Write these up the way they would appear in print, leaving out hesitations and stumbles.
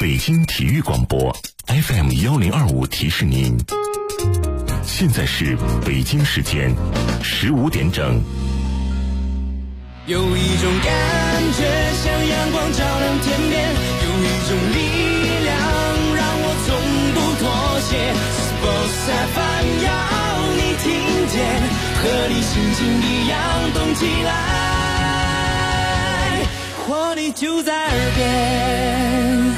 北京体育广播 FM1025提示您，现在是北京时间15点整。 有一种感觉像阳光照亮天边，有一种力量让我从不妥协。Sports FM 要你听见，和你心情一样动起来，活力就在耳边。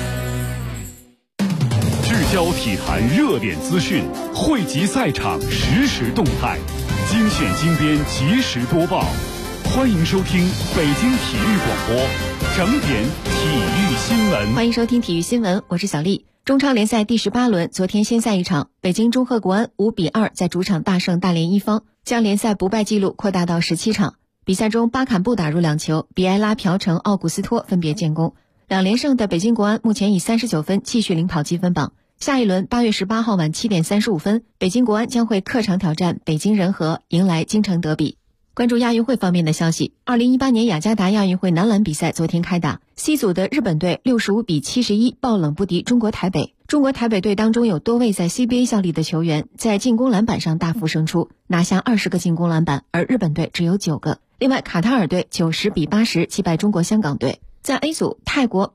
聚焦体坛热点资讯，汇集赛场实时动态，精选精编及时播报。欢迎收听北京体育广播整点体育新闻。 欢迎收听体育新闻，我是小丽。中超联赛第18轮，昨天先赛一场，北京中赫国安5-2在主场大胜大连一方，将联赛不败纪录扩大到17场。比赛中，巴坎布打入2球，比埃拉、朴成、奥古斯托分别建功。2连胜的北京国安目前以39分继续领跑积分榜。下一轮8月18号晚7点35分，北京国安将会客场挑战北京人和，迎来京城德比。关注亚运会方面的消息，2018年雅加达亚运会男篮比赛昨天开打， C 组的日本队65-71爆冷不敌中国台北。中国台北队当中有多位在 CBA 效力的球员，在进攻篮板上大幅胜出，拿下20个进攻篮板，而日本队只有9个。另外，卡塔尔队90-80击败中国香港队。在 A 组，泰国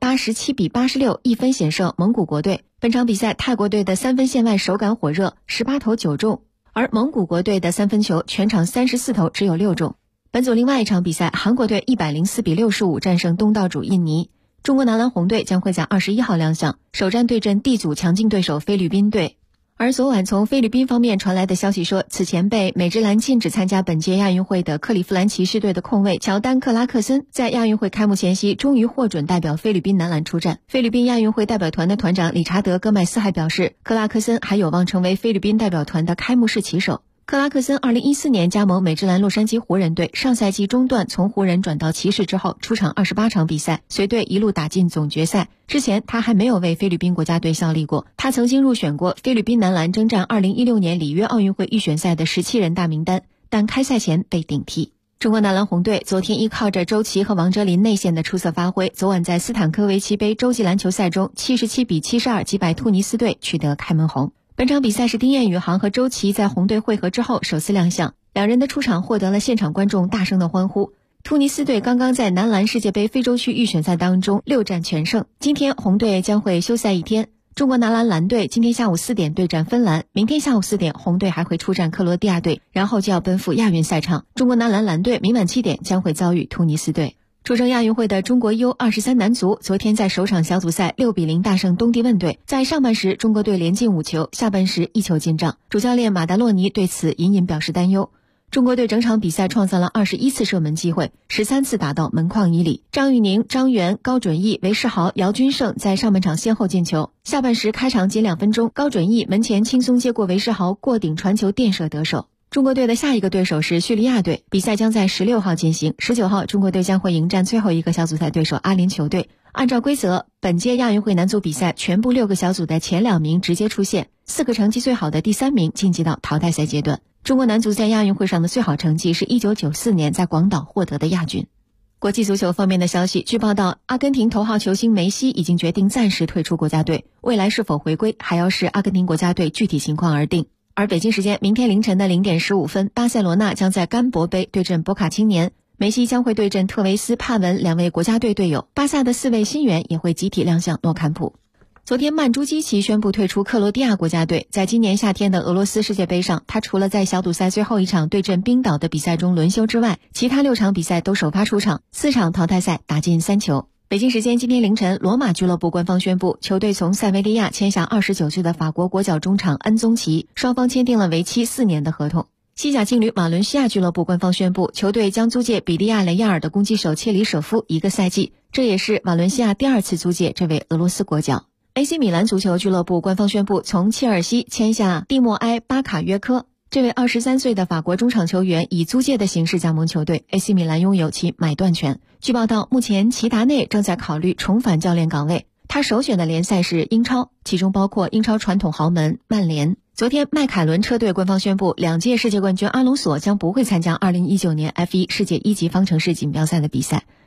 87-86一分险胜蒙古国队。本场比赛，泰国队的3分线外手感火热，18投9中。而蒙古国队的3分球全场34投只有6中。本组另外一场比赛，韩国队104-65战胜东道主印尼。中国男篮红队将会在21号亮相，首战对阵 D 组强劲对手菲律宾队。而昨晚从菲律宾方面传来的消息说，此前被美职篮禁止参加本届亚运会的克利夫兰骑士队的控卫乔丹·克拉克森，在亚运会开幕前夕终于获准代表菲律宾男篮出战。菲律宾亚运会代表团的团长理查德·戈麦斯还表示，克拉克森还有望成为菲律宾代表团的开幕式旗手。克拉克森2014年加盟美职篮洛杉矶湖人队，上赛季中段从湖人转到骑士之后，出场28场比赛，随队一路打进总决赛。之前他还没有为菲律宾国家队效力过，他曾经入选过菲律宾男篮征战2016年里约奥运会预选赛的17人大名单，但开赛前被顶替。中国男篮红队昨天依靠着周琦和王哲林内线的出色发挥，昨晚在斯坦科维奇杯洲际篮球赛中77-72击败突尼斯队，取得开门红。本场比赛是丁彦雨航和周琦在红队会合之后首次亮相，两人的出场获得了现场观众大声的欢呼。突尼斯队刚刚在男篮世界杯非洲区预选赛当中6战全胜，今天红队将会休赛一天。中国男篮蓝队今天下午4点对战芬兰，明天下午4点红队还会出战克罗地亚队，然后就要奔赴亚运赛场。中国男篮蓝队明晚7点将会遭遇突尼斯队。出征亚运会的中国 U23 男足昨天在首场小组赛6-0大胜东帝汶队，在上半时中国队连进5球，下半时1球进账，主教练马达洛尼对此隐隐表示担忧。中国队整场比赛创造了21次射门机会，13次打到门框以里。张玉宁、张元、高准翼、韦世豪、姚军胜在上半场先后进球，下半时开场仅2分钟，高准翼门前轻松接过韦世豪过顶传球垫射得手。中国队的下一个对手是叙利亚队，比赛将在16号进行，19号中国队将会迎战最后一个小组赛对手阿联酋队。按照规则，本届亚运会男足比赛全部6个小组的前2名直接出线，4个成绩最好的第3名晋级到淘汰赛阶段。中国男足在亚运会上的最好成绩是1994年在广岛获得的亚军。国际足球方面的消息，据报道，阿根廷头号球星梅西已经决定暂时退出国家队，未来是否回归还要视阿根廷国家队具体情况而定。而北京时间明天凌晨的0点15分，巴塞罗那将在甘博杯对阵博卡青年，梅西将会对阵特维斯、帕文2位国家队队友，巴萨的4位新援也会集体亮相诺坎普。昨天曼朱基奇宣布退出克罗地亚国家队，在今年夏天的俄罗斯世界杯上，他除了在小组赛最后一场对阵冰岛的比赛中轮休之外，其他6场比赛都首发出场，4场淘汰赛打进3球。北京时间今天凌晨，罗马俱乐部官方宣布，球队从塞维利亚签下29岁的法国国脚中场恩宗奇，双方签订了为期4年的合同。西甲劲旅马伦西亚俱乐部官方宣布，球队将租借比利亚雷亚尔的攻击手切里舍夫1个赛季，这也是马伦西亚第2次租借这位俄罗斯国脚。AC 米兰足球俱乐部官方宣布，从切尔西签下蒂莫埃·巴卡约科，这位23岁的法国中场球员以租借的形式加盟球队 ，AC 米兰拥有其买断权。据报道，目前齐达内正在考虑重返教练岗位，他首选的联赛是英超，其中包括英超传统豪门曼联。昨天，迈凯伦车队官方宣布，2届世界冠军阿隆索将不会参加2019年F1 世界1级方程式锦标赛的比赛。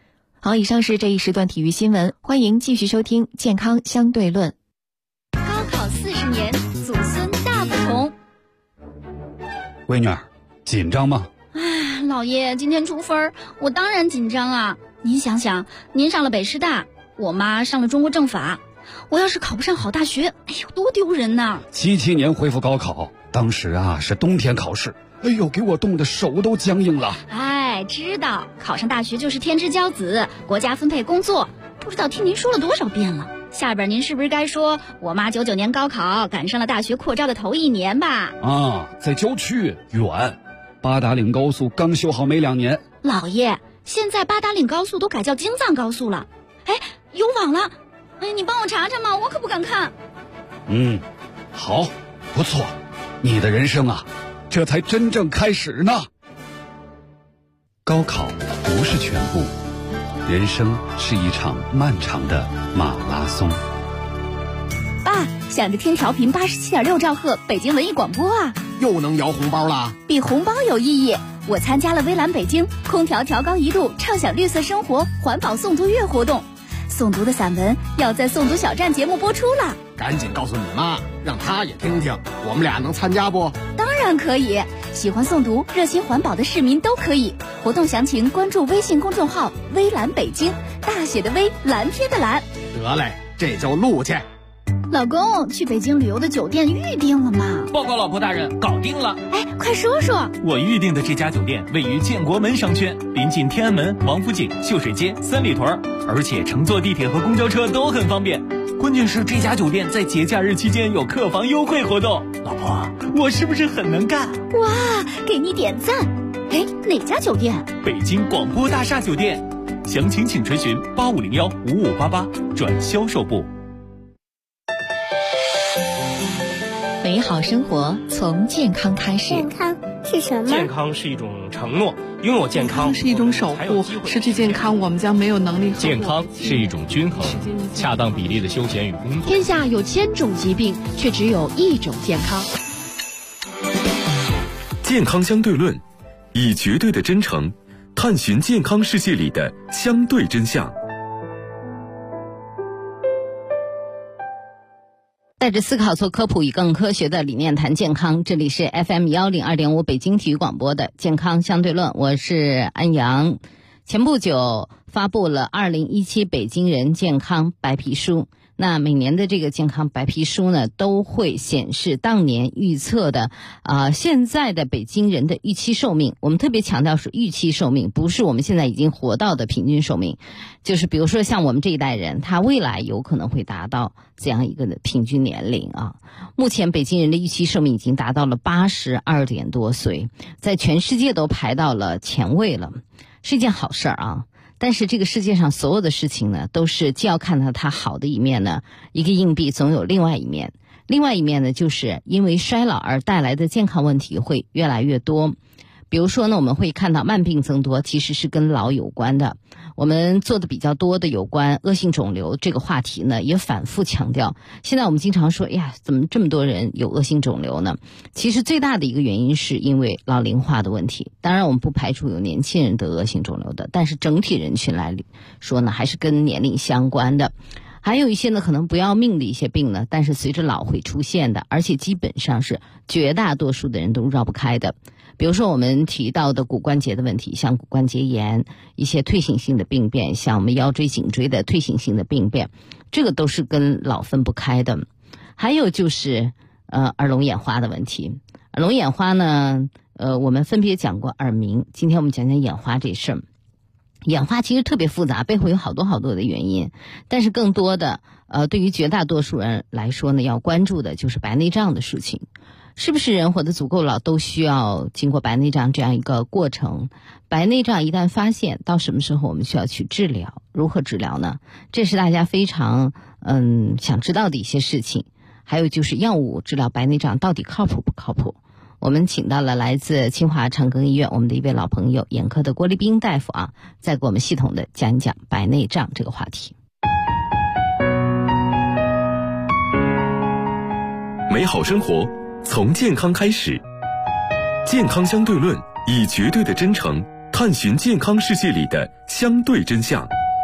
好，以上是这一时段体育新闻，欢迎继续收听健康相对论。 高考40年，祖孙大不同。 闺女儿，紧张吗？ 老爷，今天出分，我当然紧张啊。您想想，您上了北师大，我妈上了中国政法，我要是考不上好大学，哎呦，多丢人呐 ！77年恢复高考，当时啊是冬天考试，哎呦，给我冻得手都僵硬了。 知道考上大学就是天之骄子，国家分配工作，不知道听您说了多少遍了。下边您是不是该说我妈99年高考赶上了大学扩招的头1年吧？ 在郊区远，八达岭高速刚修好没2年。 老爷，现在八达岭高速都改叫京藏高速了，有网了，你帮我查查嘛，我可不敢看。 好，不错，你的人生啊，这才真正开始呢。高考不是全部，人生是一场漫长的马拉松。 爸，想着听调频87.6兆赫北京文艺广播啊， 又能摇红包啦！ 比红包有意义。我参加了微蓝北京空调调高1度畅享绿色生活环保诵读月活动，诵读的散文要在诵读小站节目播出了。 赶紧告诉你妈，让她也听听，我们俩能参加不？ 当然可以，喜欢诵读热心环保的市民都可以。活动详情关注微信公众号微蓝北京，大写的微，蓝天的蓝。 得嘞，这就录去。 老公，去北京旅游的酒店预定了吗？ 报告老婆大人，搞定了。 快说说。 我预定的这家酒店位于建国门商圈，临近天安门、王府井、秀水街、三里屯，而且乘坐地铁和公交车都很方便。关键是这家酒店在节假日期间有客房优惠活动。老婆，我是不是很能干？ 哇，给你点赞。哪家酒店？ 北京广播大厦酒店。详情请垂询8501-5588转销售部。 美好生活从健康开始。 健康是什么？ 健康是一种承诺，拥有健康是一种守护，失去健康我们将没有能力。 健康是一种均衡，恰当比例的休闲与工作。 天下有1000种疾病，却只有1种健康。 健康相对论，以绝对的真诚探寻健康世界里的相对真相。 带着思考做科普，以更科学的理念谈健康。这里是 FM102.5 北京体育广播的健康相对论，我是安阳。前不久发布了2017北京人健康白皮书。那每年的这个健康白皮书呢，都会显示当年预测的现在的北京人的预期寿命。我们特别强调是预期寿命，不是我们现在已经活到的平均寿命。就是比如说像我们这一代人，他未来有可能会达到这样一个的平均年龄啊。目前北京人的预期寿命已经达到了82点多岁，在全世界都排到了前位了，是一件好事啊。但是这个世界上所有的事情呢，都是既要看到它好的一面呢，一个硬币总有另外一面。另外一面呢，就是因为衰老而带来的健康问题会越来越多。比如说呢，我们会看到慢病增多，其实是跟老有关的。我们做的比较多的有关恶性肿瘤这个话题呢，也反复强调。现在我们经常说，怎么这么多人有恶性肿瘤呢？其实最大的一个原因是因为老龄化的问题。当然我们不排除有年轻人得恶性肿瘤的，但是整体人群来说呢，还是跟年龄相关的。还有一些呢可能不要命的一些病呢，但是随着老会出现的，而且基本上是绝大多数的人都绕不开的。比如说我们提到的骨关节的问题，像骨关节炎，一些退行性的病变，像我们腰椎颈椎的退行性的病变，这个都是跟老分不开的。还有就是耳聋眼花的问题。耳聋眼花呢我们分别讲过耳鸣，今天我们讲讲眼花这事儿。眼花其实特别复杂，背后有好多的原因，但是更多的对于绝大多数人来说呢，要关注的就是白内障的事情。是不是人活得足够老都需要经过白内障这样一个过程？白内障一旦发现，到什么时候我们需要去治疗？如何治疗呢？这是大家非常想知道的一些事情。还有就是药物治疗白内障到底靠谱不靠谱？我们请到了来自清华长庚医院我们的一位老朋友，眼科的郭立斌大夫再给我们系统的讲一讲白内障这个话题。 美好生活从健康开始，健康相对论，以绝对的真诚探寻健康世界里的相对真相。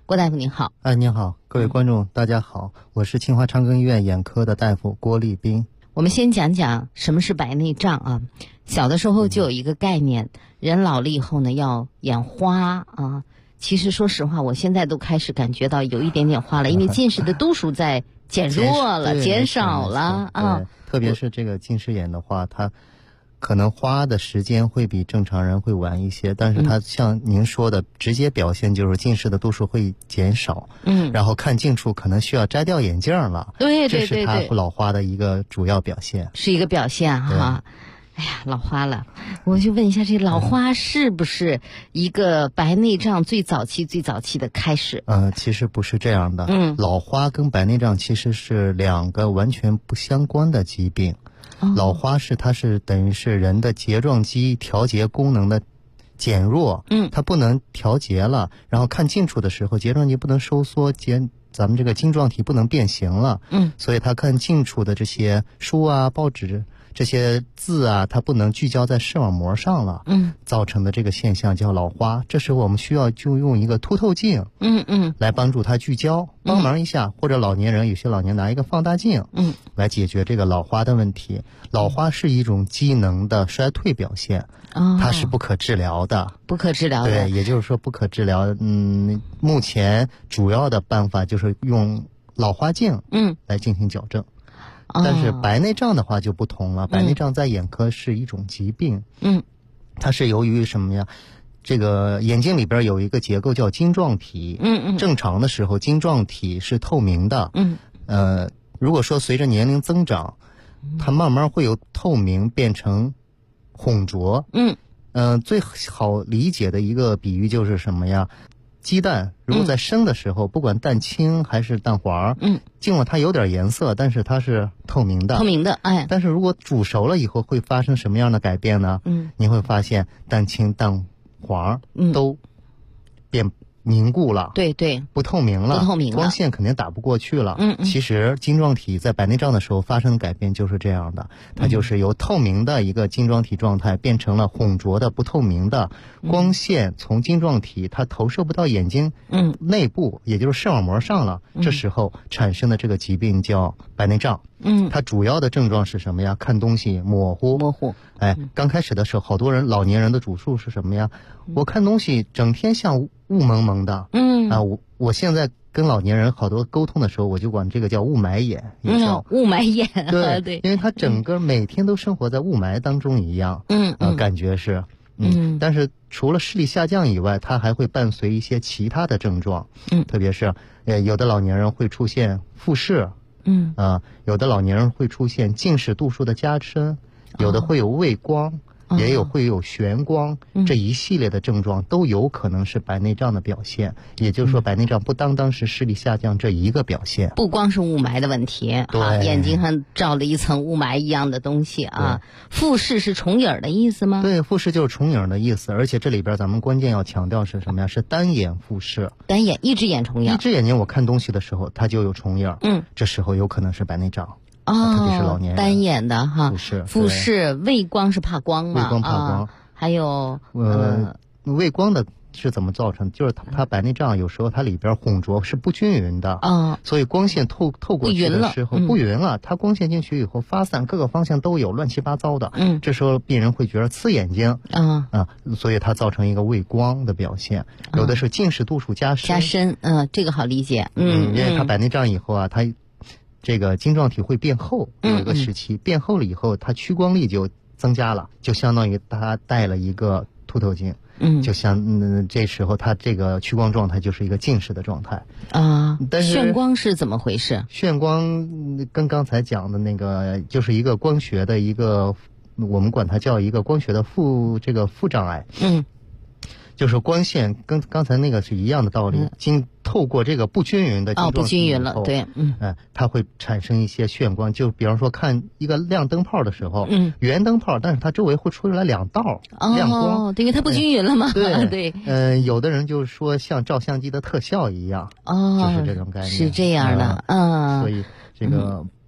郭大夫您好。 您好，各位观众大家好，我是清华长庚医院眼科的大夫郭立斌。 我们先讲讲什么是白内障啊。小的时候就有一个概念，人老了以后呢要眼花啊。其实说实话，我现在都开始感觉到有一点点花了，因为近视的度数在减弱了、减少了啊。 特别是这个近视眼的话，它可能花的时间会比正常人会晚一些，但是它像您说的，直接表现就是近视的度数会减少，然后看近处可能需要摘掉眼镜了， 对， 这是它老花的一个主要表现， 是一个表现哈。哎呀，老花了，我就问一下，这老花是不是一个白内障最早期的开始？ 其实不是这样的。老花跟白内障其实是两个完全不相关的疾病。老花它是等于是人的睫状肌调节功能的减弱，它不能调节了，然后看近处的时候，睫状肌不能收缩，咱们这个晶状体不能变形了，所以它看近处的这些书啊、报纸这些字啊，它不能聚焦在视网膜上了，造成的这个现象叫老花。这时候我们需要就用一个凸透镜，来帮助它聚焦，帮忙一下，或者老年人有些老年拿一个放大镜，来解决这个老花的问题。老花是一种机能的衰退表现，它是不可治疗的，对，也就是说不可治疗。目前主要的办法就是用老花镜，来进行矫正。但是白内障的话就不同了，白内障在眼科是一种疾病，它是由于什么呀？这个眼睛里边有一个结构叫晶状体，正常的时候晶状体是透明的，如果说随着年龄增长，它慢慢会由透明变成混浊，最好理解的一个比喻就是什么呀？鸡蛋如果在生的时候，不管蛋清还是蛋黄，尽管它有点颜色，但是它是透明的。但是如果煮熟了以后，会发生什么样的改变呢？你会发现蛋清、蛋黄都变凝固了， 对， 不透明了，光线肯定打不过去了。其实晶状体在白内障的时候发生的改变就是这样的，它就是由透明的一个晶状体状态变成了混浊的不透明的，光线从晶状体它投射不到眼睛内部，也就是视网膜上了，这时候产生的这个疾病叫白内障。它主要的症状是什么呀？看东西模糊。刚开始的时候，好多人老年人的主诉是什么呀？我看东西整天像雾蒙蒙的。我现在跟老年人好多沟通的时候，我就管这个叫雾霾眼，也叫雾霾眼。 对，因为他整个每天都生活在雾霾当中一样。感觉是。但是除了视力下降以外，它还会伴随一些其他的症状。特别是有的老年人会出现复视。有的老年人会出现近视度数的加深，有的会有畏光，也会有眩光，这一系列的症状都有可能是白内障的表现。也就是说，白内障不单单是视力下降这一个表现， 不光是雾霾的问题，眼睛上罩了一层雾霾一样的东西啊。复视是重影的意思吗？ 对，复视就是重影的意思，而且这里边咱们关键要强调是什么呀？是单眼复视， 单眼一只眼重影， 一只眼睛我看东西的时候它就有重影，这时候有可能是白内障。特别是老年人单眼的哈，复视畏光是怕光嘛？ 畏光怕光， 还有畏光的是怎么造成？就是它白内障有时候它里边混浊是不均匀的，所以光线透过去的时候不匀了，它光线进去以后发散各个方向都有，乱七八糟的，这时候病人会觉得刺眼睛，所以它造成一个畏光的表现。有的是近视度数加深， 这个好理解， 因为它白内障以后啊，它这个晶状体会变厚，有一个时期变厚了以后，它屈光力就增加了，就相当于它戴了一个凸透镜，就像这时候它这个屈光状态就是一个近视的状态但是眩光是怎么回事？ 眩光跟刚才讲的那个就是一个光学的一个，我们管它叫一个光学的副障碍。就是光线跟刚才那个是一样的道理，透过这个不均匀的晶状体不均匀了，对， 它会产生一些眩光。就比方说看一个亮灯泡的时候，圆灯泡，但是它周围会出来两道亮光， 因为它不均匀了嘛。 对，有的人就是说像照相机的特效一样，就是这种概念， 是这样的， 所以这个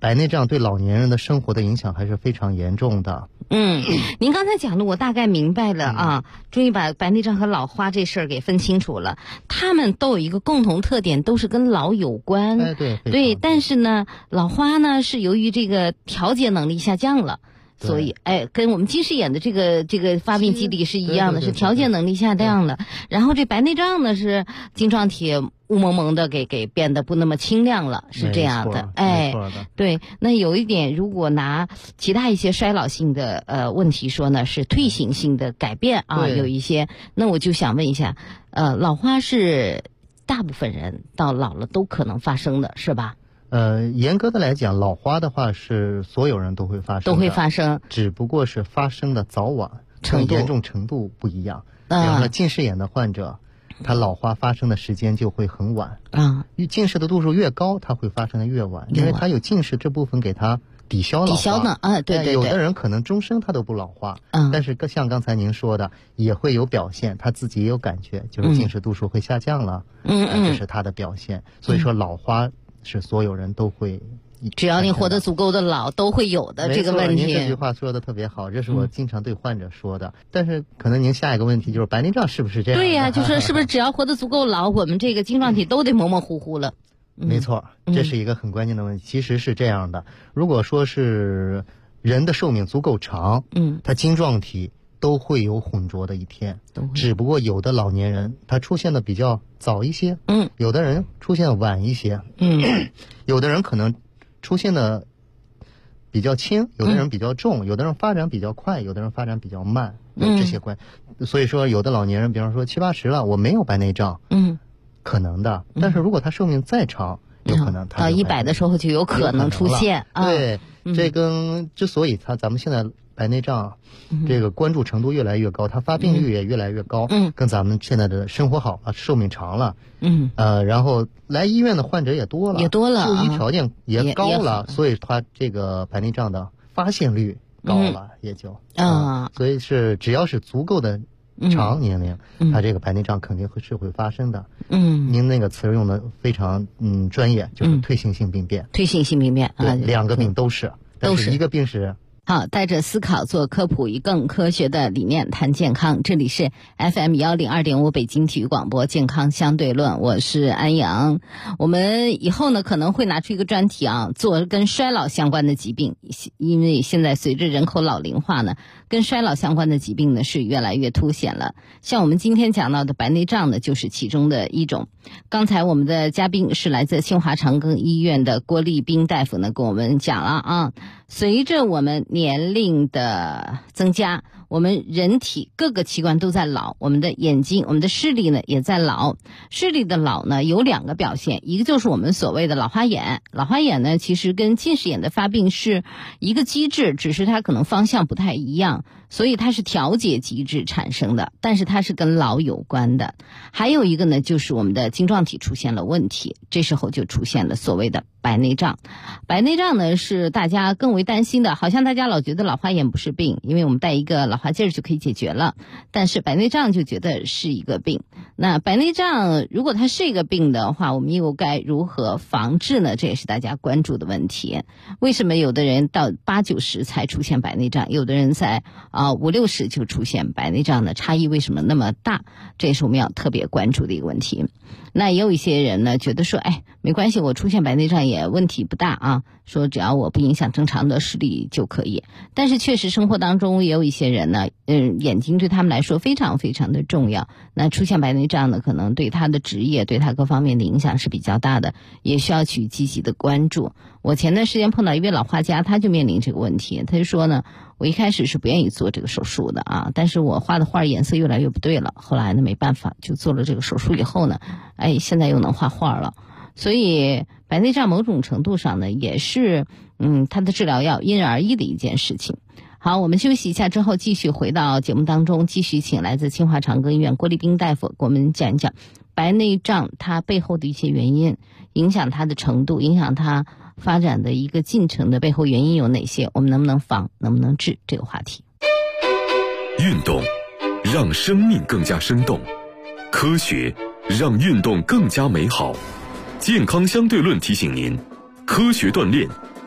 白内障对老年人的生活的影响还是非常严重的。 您刚才讲的我大概明白了啊，终于把白内障和老花这事儿给分清楚了。他们都有一个共同特点，都是跟老有关。对，但是呢，老花呢是由于这个调节能力下降了。所以，跟我们近视眼的这个发病机理是一样的，是调节能力下降了。然后这白内障呢是晶状体雾蒙蒙的给变得不那么清亮了，是这样的。对。那有一点，如果拿其他一些衰老性的问题说呢，是退行性的改变啊，有一些。那我就想问一下，老花是大部分人到老了都可能发生的，是吧？ 严格的来讲，老花的话是所有人都会发生，只不过是发生的早晚严重程度不一样。比方说近视眼的患者，他老花发生的时间就会很晚。近视的度数越高，它会发生的越晚，因为他有近视这部分给他抵消老花呢。对。 有的人可能终生他都不老花，但是像刚才您说的，也会有表现，他自己也有感觉，就是近视度数会下降了。这是他的表现。所以说老花是所有人都会， 只要你活得足够的老，都会有的这个问题。 您这句话说的特别好，这是我经常对患者说的。但是可能您下一个问题就是白内障是不是这样？ 对呀，就说是不是只要活得足够老，我们这个晶状体都得模模糊糊了？ 没错，这是一个很关键的问题。其实是这样的，如果说是人的寿命足够长，他晶状体都会有混浊的一天，只不过有的老年人他出现的比较早一些，有的人出现晚一些，有的人可能出现的比较轻，有的人比较重，有的人发展比较快，有的人发展比较慢，这些所以说有的老年人，比方说70、80了，我没有白内障，可能的，但是如果他寿命再长，有可能他到100的时候就有可能出现。 对，这跟之所以咱们现在白内障这个关注程度越来越高，它发病率也越来越高，跟咱们现在的生活好了，寿命长了，然后来医院的患者也多了，就医条件也高了，所以它这个白内障的发现率高了，也就所以是只要是足够的长年龄，它这个白内障肯定是会发生的。您那个词用的非常专业，就是退行性病变。 退行性病变啊， 两个病都是一个病是。 好，带着思考做科普，以更科学的理念谈健康。这里是 FM102.5 北京体育广播健康相对论，我是安阳。我们以后呢可能会拿出一个专题啊，做跟衰老相关的疾病，因为现在随着人口老龄化呢，跟衰老相关的疾病呢是越来越凸显了。像我们今天讲到的白内障呢，就是其中的一种。刚才我们的嘉宾是来自清华长庚医院的郭立斌大夫呢，跟我们讲了啊，随着我们年龄的增加，我们人体各个器官都在老，我们的眼睛，我们的视力呢也在老。视力的老呢有2个表现，一个就是我们所谓的老花眼。老花眼呢其实跟近视眼的发病是一个机制，只是它可能方向不太一样，所以它是调节机制产生的，但是它是跟老有关的。还有一个呢就是我们的晶状体出现了问题，这时候就出现了所谓的白内障。白内障呢是大家更为担心的，好像大家老觉得老花眼不是病，因为我们戴一个老花镜就可以解决了，但是白内障就觉得是一个病。那白内障如果它是一个病的话，我们又该如何防治呢？这也是大家关注的问题。为什么有的人到80、90才出现白内障，有的人在50、60就出现白内障呢？差异为什么那么大？这也是我们要特别关注的一个问题。那也有一些人呢觉得说，没关系，我出现白内障也问题不大啊，说只要我不影响正常的视力就可以。但是确实生活当中也有一些人呢，眼睛对他们来说非常非常的重要。那出现白内障呢，可能对他的职业，对他各方面的影响是比较大的，也需要去积极的关注。我前段时间碰到一位老画家，他就面临这个问题。他就说呢，我一开始是不愿意做这个手术的啊，但是我画的画颜色越来越不对了，后来呢没办法，就做了这个手术以后呢，现在又能画画了。所以白内障某种程度上呢，也是它的治疗要因人而异的一件事情。好，我们休息一下之后继续回到节目当中，继续请来自清华长庚医院郭立斌大夫给我们讲一讲白内障它背后的一些原因，影响它的程度，影响它发展的一个进程的背后原因有哪些，我们能不能防，能不能治，这个话题。 运动让生命更加生动，科学让运动更加美好。健康相对论提醒您，科学锻炼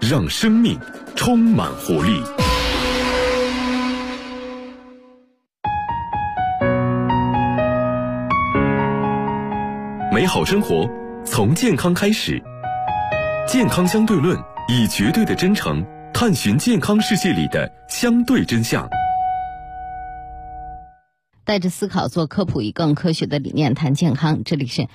让生命充满活力。美好生活从健康开始，健康相对论以绝对的真诚探寻健康世界里的相对真相。 带着思考做科普，以更科学的理念谈健康。这里是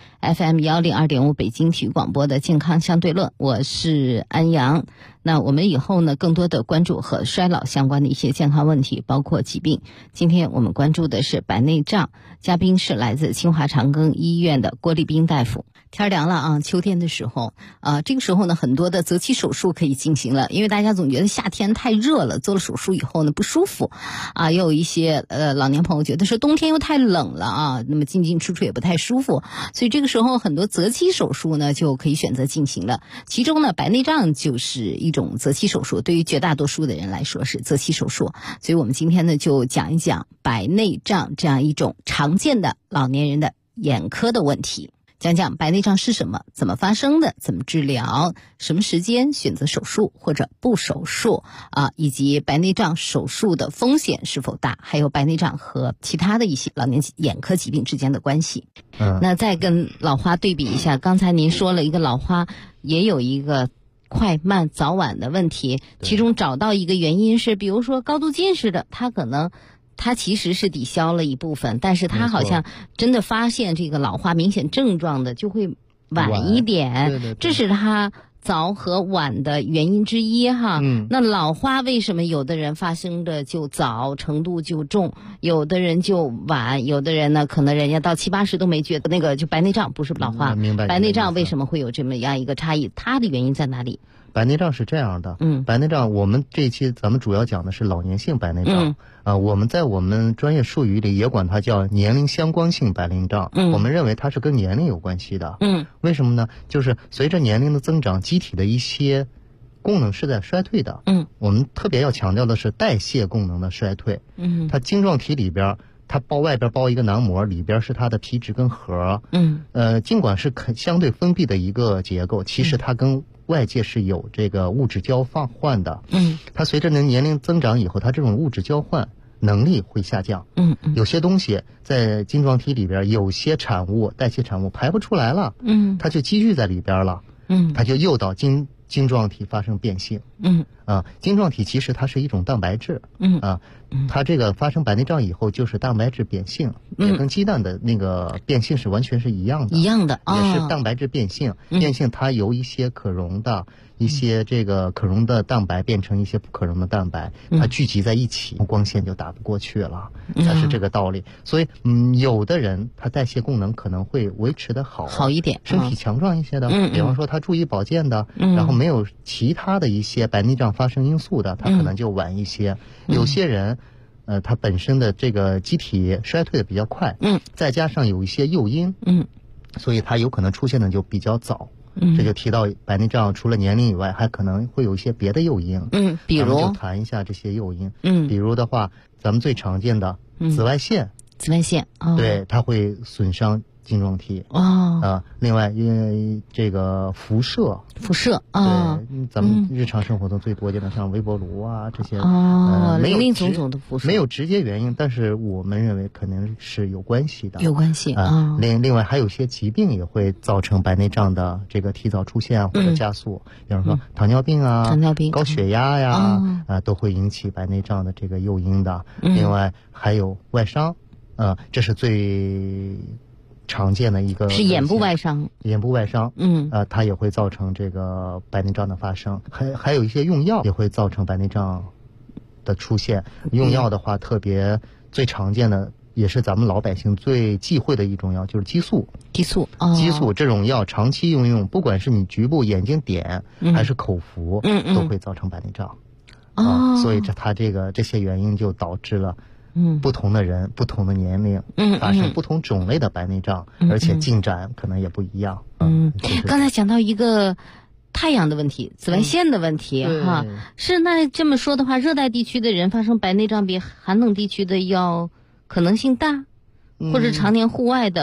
FM102.5 北京体育广播的健康相对论，我是安阳。那我们以后呢，更多的关注和衰老相关的一些健康问题，包括疾病。今天我们关注的是白内障，嘉宾是来自清华长庚医院的郭立斌大夫。天凉了啊，秋天的时候这个时候呢，很多的择期手术可以进行了，因为大家总觉得夏天太热了，做了手术以后呢不舒服也有一些老年朋友觉得说冬天又太冷了那么进进出出也不太舒服，所以这个时候很多择期手术呢就可以选择进行了。其中呢，白内障就是一种择期手术，对于绝大多数的人来说是择期手术，所以我们今天呢就讲一讲白内障这样一种常见的老年人的眼科的问题。讲讲白内障是什么，怎么发生的，怎么治疗，什么时间选择手术或者不手术以及白内障手术的风险是否大，还有白内障和其他的一些老年眼科疾病之间的关系。那再跟老花对比一下，刚才您说了一个老花也有一个快慢早晚的问题，其中找到一个原因是，比如说高度近视的，它其实是抵消了一部分，但是它好像真的发现这个老花明显症状的就会晚一点，对，这是它早和晚的原因之一哈。那老花为什么有的人发生的就早，程度就重，有的人就晚，有的人呢可能人家到70、80都没觉得那个就白内障，不是老花。明白。白内障为什么会有这么样一个差异？它的原因在哪里？ 白内障是这样的，白内障我们这一期咱们主要讲的是老年性白内障，我们在我们专业术语里也管它叫年龄相关性白内障，我们认为它是跟年龄有关系的，为什么呢？就是随着年龄的增长，机体的一些功能是在衰退的，我们特别要强调的是代谢功能的衰退，它晶状体里边它外边包一个囊膜，里边是它的皮质跟核，尽管是相对封闭的一个结构，其实它跟外界是有这个物质交换的，它随着年龄增长以后，它这种物质交换能力会下降，有些东西在晶状体里边，有些产物代谢产物排不出来了，它就积聚在里边了，它就诱导晶状体发生变性，晶状体其实它是一种蛋白质，它这个发生白内障以后就是蛋白质变性，也跟鸡蛋的那个变性是完全是一样的，也是蛋白质变性，变性它由一些可溶的一些这个可溶的蛋白变成一些不可溶的蛋白，它聚集在一起，光线就打不过去了，才是这个道理。所以有的人他代谢功能可能会维持的好一点，身体强壮一些的，比方说他注意保健的，然后没有其他的一些白内障发生因素的，他可能就晚一些。有些人他本身的这个机体衰退的比较快，再加上有一些诱因，所以他有可能出现的就比较早。这就提到白内障除了年龄以外，还可能会有一些别的诱因，比如咱们就谈一下这些诱因，比如的话，咱们最常见的紫外线，对，它会损伤晶状体另外因为这个辐射对，咱们日常生活中最多见的像微波炉这些林林总总的辐射，没有直接原因，但是我们认为可能是有关系的，另外还有些疾病也会造成白内障的这个提早出现或者加速，比方说糖尿病高血压都会引起白内障的这个诱因的，另外还有外伤这是最常见的一个是眼部外伤，它也会造成这个白内障的发生，还有一些用药也会造成白内障的出现。用药的话，特别最常见的也是咱们老百姓最忌讳的一种药，就是激素。激素这种药长期应用，不管是你局部眼睛点还是口服，都会造成白内障。所以它这些原因就导致了不同的人不同的年龄发生不同种类的白内障，而且进展可能也不一样。 刚才讲到一个太阳的问题，紫外线的问题是那这么说的话，热带地区的人发生白内障比寒冷地区的要可能性大，或者常年户外的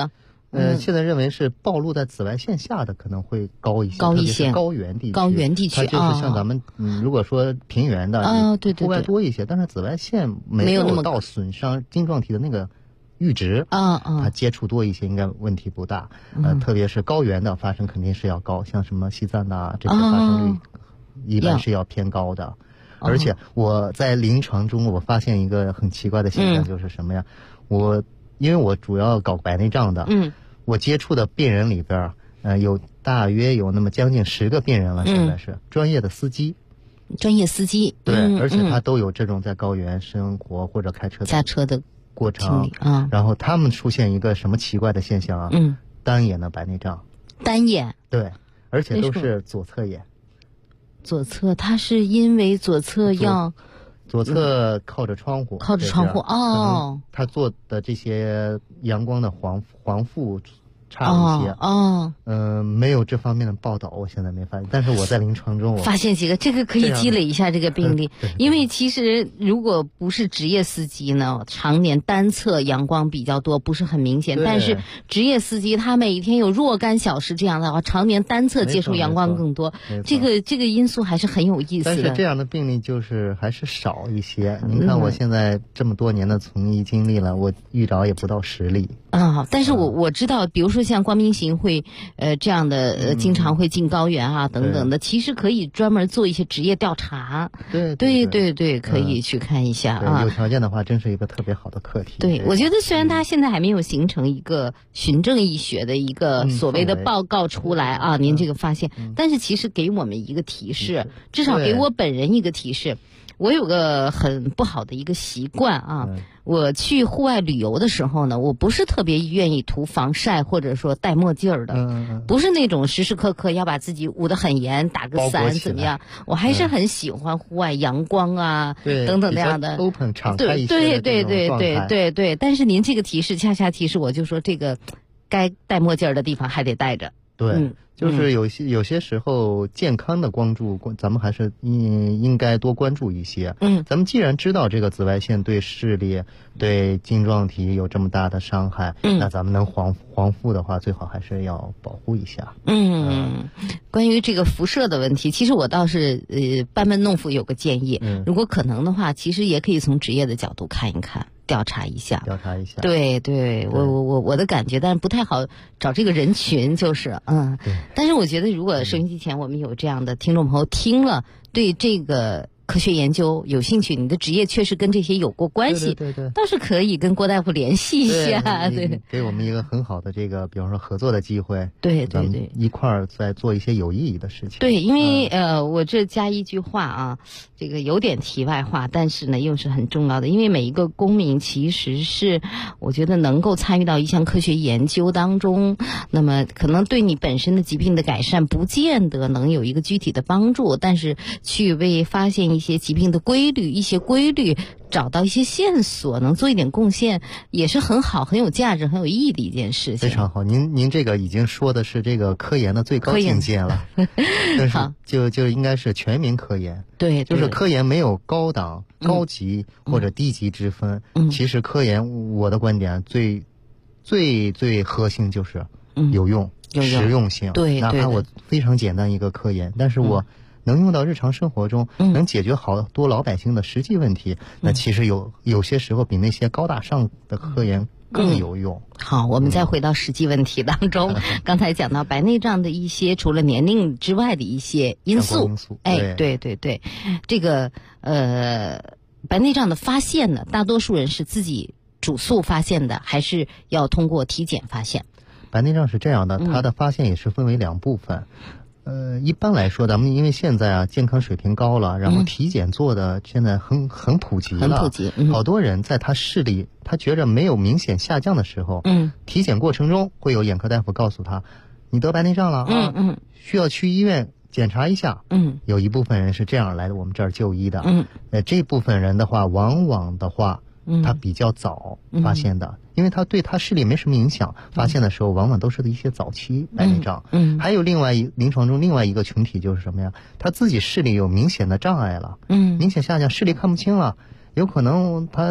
现在认为是暴露在紫外线下的可能会高一些， 高一些， 高原地区， 它就是像咱们如果说平原的对户外多一些，但是紫外线没有到损伤晶状体的那个阈值它接触多一些应该问题不大。特别是高原的发生肯定是要高，像什么西赞呐这些发生率一般是要偏高的。而且我在临床中我发现一个很奇怪的现象，就是什么呀？因为我主要搞白内障的，我接触的病人里边有大约有那么将近10个病人了，现在是专业的司机。对，而且他都有这种在高原生活或者驾车的过程然后他们出现一个什么奇怪的现象啊？单眼的白内障。 单眼？ 对，而且都是左侧眼。 左侧，他是因为左侧靠着窗户，他做的这些阳光的黄附差一些，没有这方面的报道，我现在没发现。但是我在临床中发现几个，这个可以积累一下这个病例。因为其实如果不是职业司机呢，常年单侧阳光比较多，不是很明显。但是职业司机他每天有若干小时这样的话，常年单侧接触阳光更多，这个因素还是很有意思的。 但是这样的病例就是还是少一些。您看我现在这么多年的从医经历了，我遇着也不到10例。 但是我知道，比如说像光明行会这样的经常会进高原啊等等的，其实可以专门做一些职业调查。对，可以去看一下有条件的话真是一个特别好的课题。 对，我觉得虽然它现在还没有形成一个循证医学的一个所谓的报告出来您这个发现，但是其实给我们一个提示，至少给我本人一个提示。我有个很不好的一个习惯我去户外旅游的时候呢，我不是特别愿意涂防晒或者说戴墨镜的，不是那种时时刻刻要把自己捂得很严，打个伞怎么样，我还是很喜欢户外阳光等等那样的 open 敞开一些对。但是您这个提示恰恰提示我，就说这个该戴墨镜的地方还得戴着。 对，就是有些时候健康的关注，咱们还是应该多关注一些。咱们既然知道这个紫外线对视力、对晶状体有这么大的伤害，那咱们能防护的话，最好还是要保护一下。 关于这个辐射的问题，其实我倒是班门弄斧有个建议，如果可能的话，其实也可以从职业的角度看一看。调查一下，对，我的感觉，但是不太好找这个人群，就是但是我觉得，如果收音机前我们有这样的听众朋友听了，对这个科学研究有兴趣，你的职业确实跟这些有过关系， 对， 倒是可以跟郭大夫联系一下，对， 给我们一个很好的这个，比方说合作的机会， 对， 一块儿在做一些有意义的事情。 对，因为我这加一句话这个有点题外话，但是呢又是很重要的，因为每一个公民其实是我觉得能够参与到一项科学研究当中，那么可能对你本身的疾病的改善不见得能有一个具体的帮助，但是去为发现一些疾病的规律，找到一些线索，能做一点贡献，也是很好、很有价值、很有意义的一件事情。 非常好，您这个已经说的是这个科研的最高境界了，但是就应该是全民科研。 对， 就是科研没有高档、高级或者低级之分。其实科研，我的观点最核心就是有用、实用性。 对， 哪怕我非常简单一个科研，但是我能用到日常生活中，能解决好多老百姓的实际问题，那其实有些时候比那些高大上的科研更有用。 好，我们再回到实际问题当中，刚才讲到白内障的一些除了年龄之外的一些因素。对，这个白内障的发现呢，大多数人是自己主诉发现的，还是要通过体检发现？ 白内障是这样的，它的发现也是分为2部分。一般来说，咱们因为现在健康水平高了，然后体检做的现在很普及了，好多人在他视力他觉着没有明显下降的时候，体检过程中会有眼科大夫告诉他，你得白内障了需要去医院检查一下。有一部分人是这样来的我们这儿就医的。这部分人的话，往往的话他比较早发现的，因为他对他视力没什么影响，发现的时候往往都是一些早期白内障。还有临床中另外一个群体就是什么呀？他自己视力有明显的障碍了，明显下降，视力看不清了，有可能他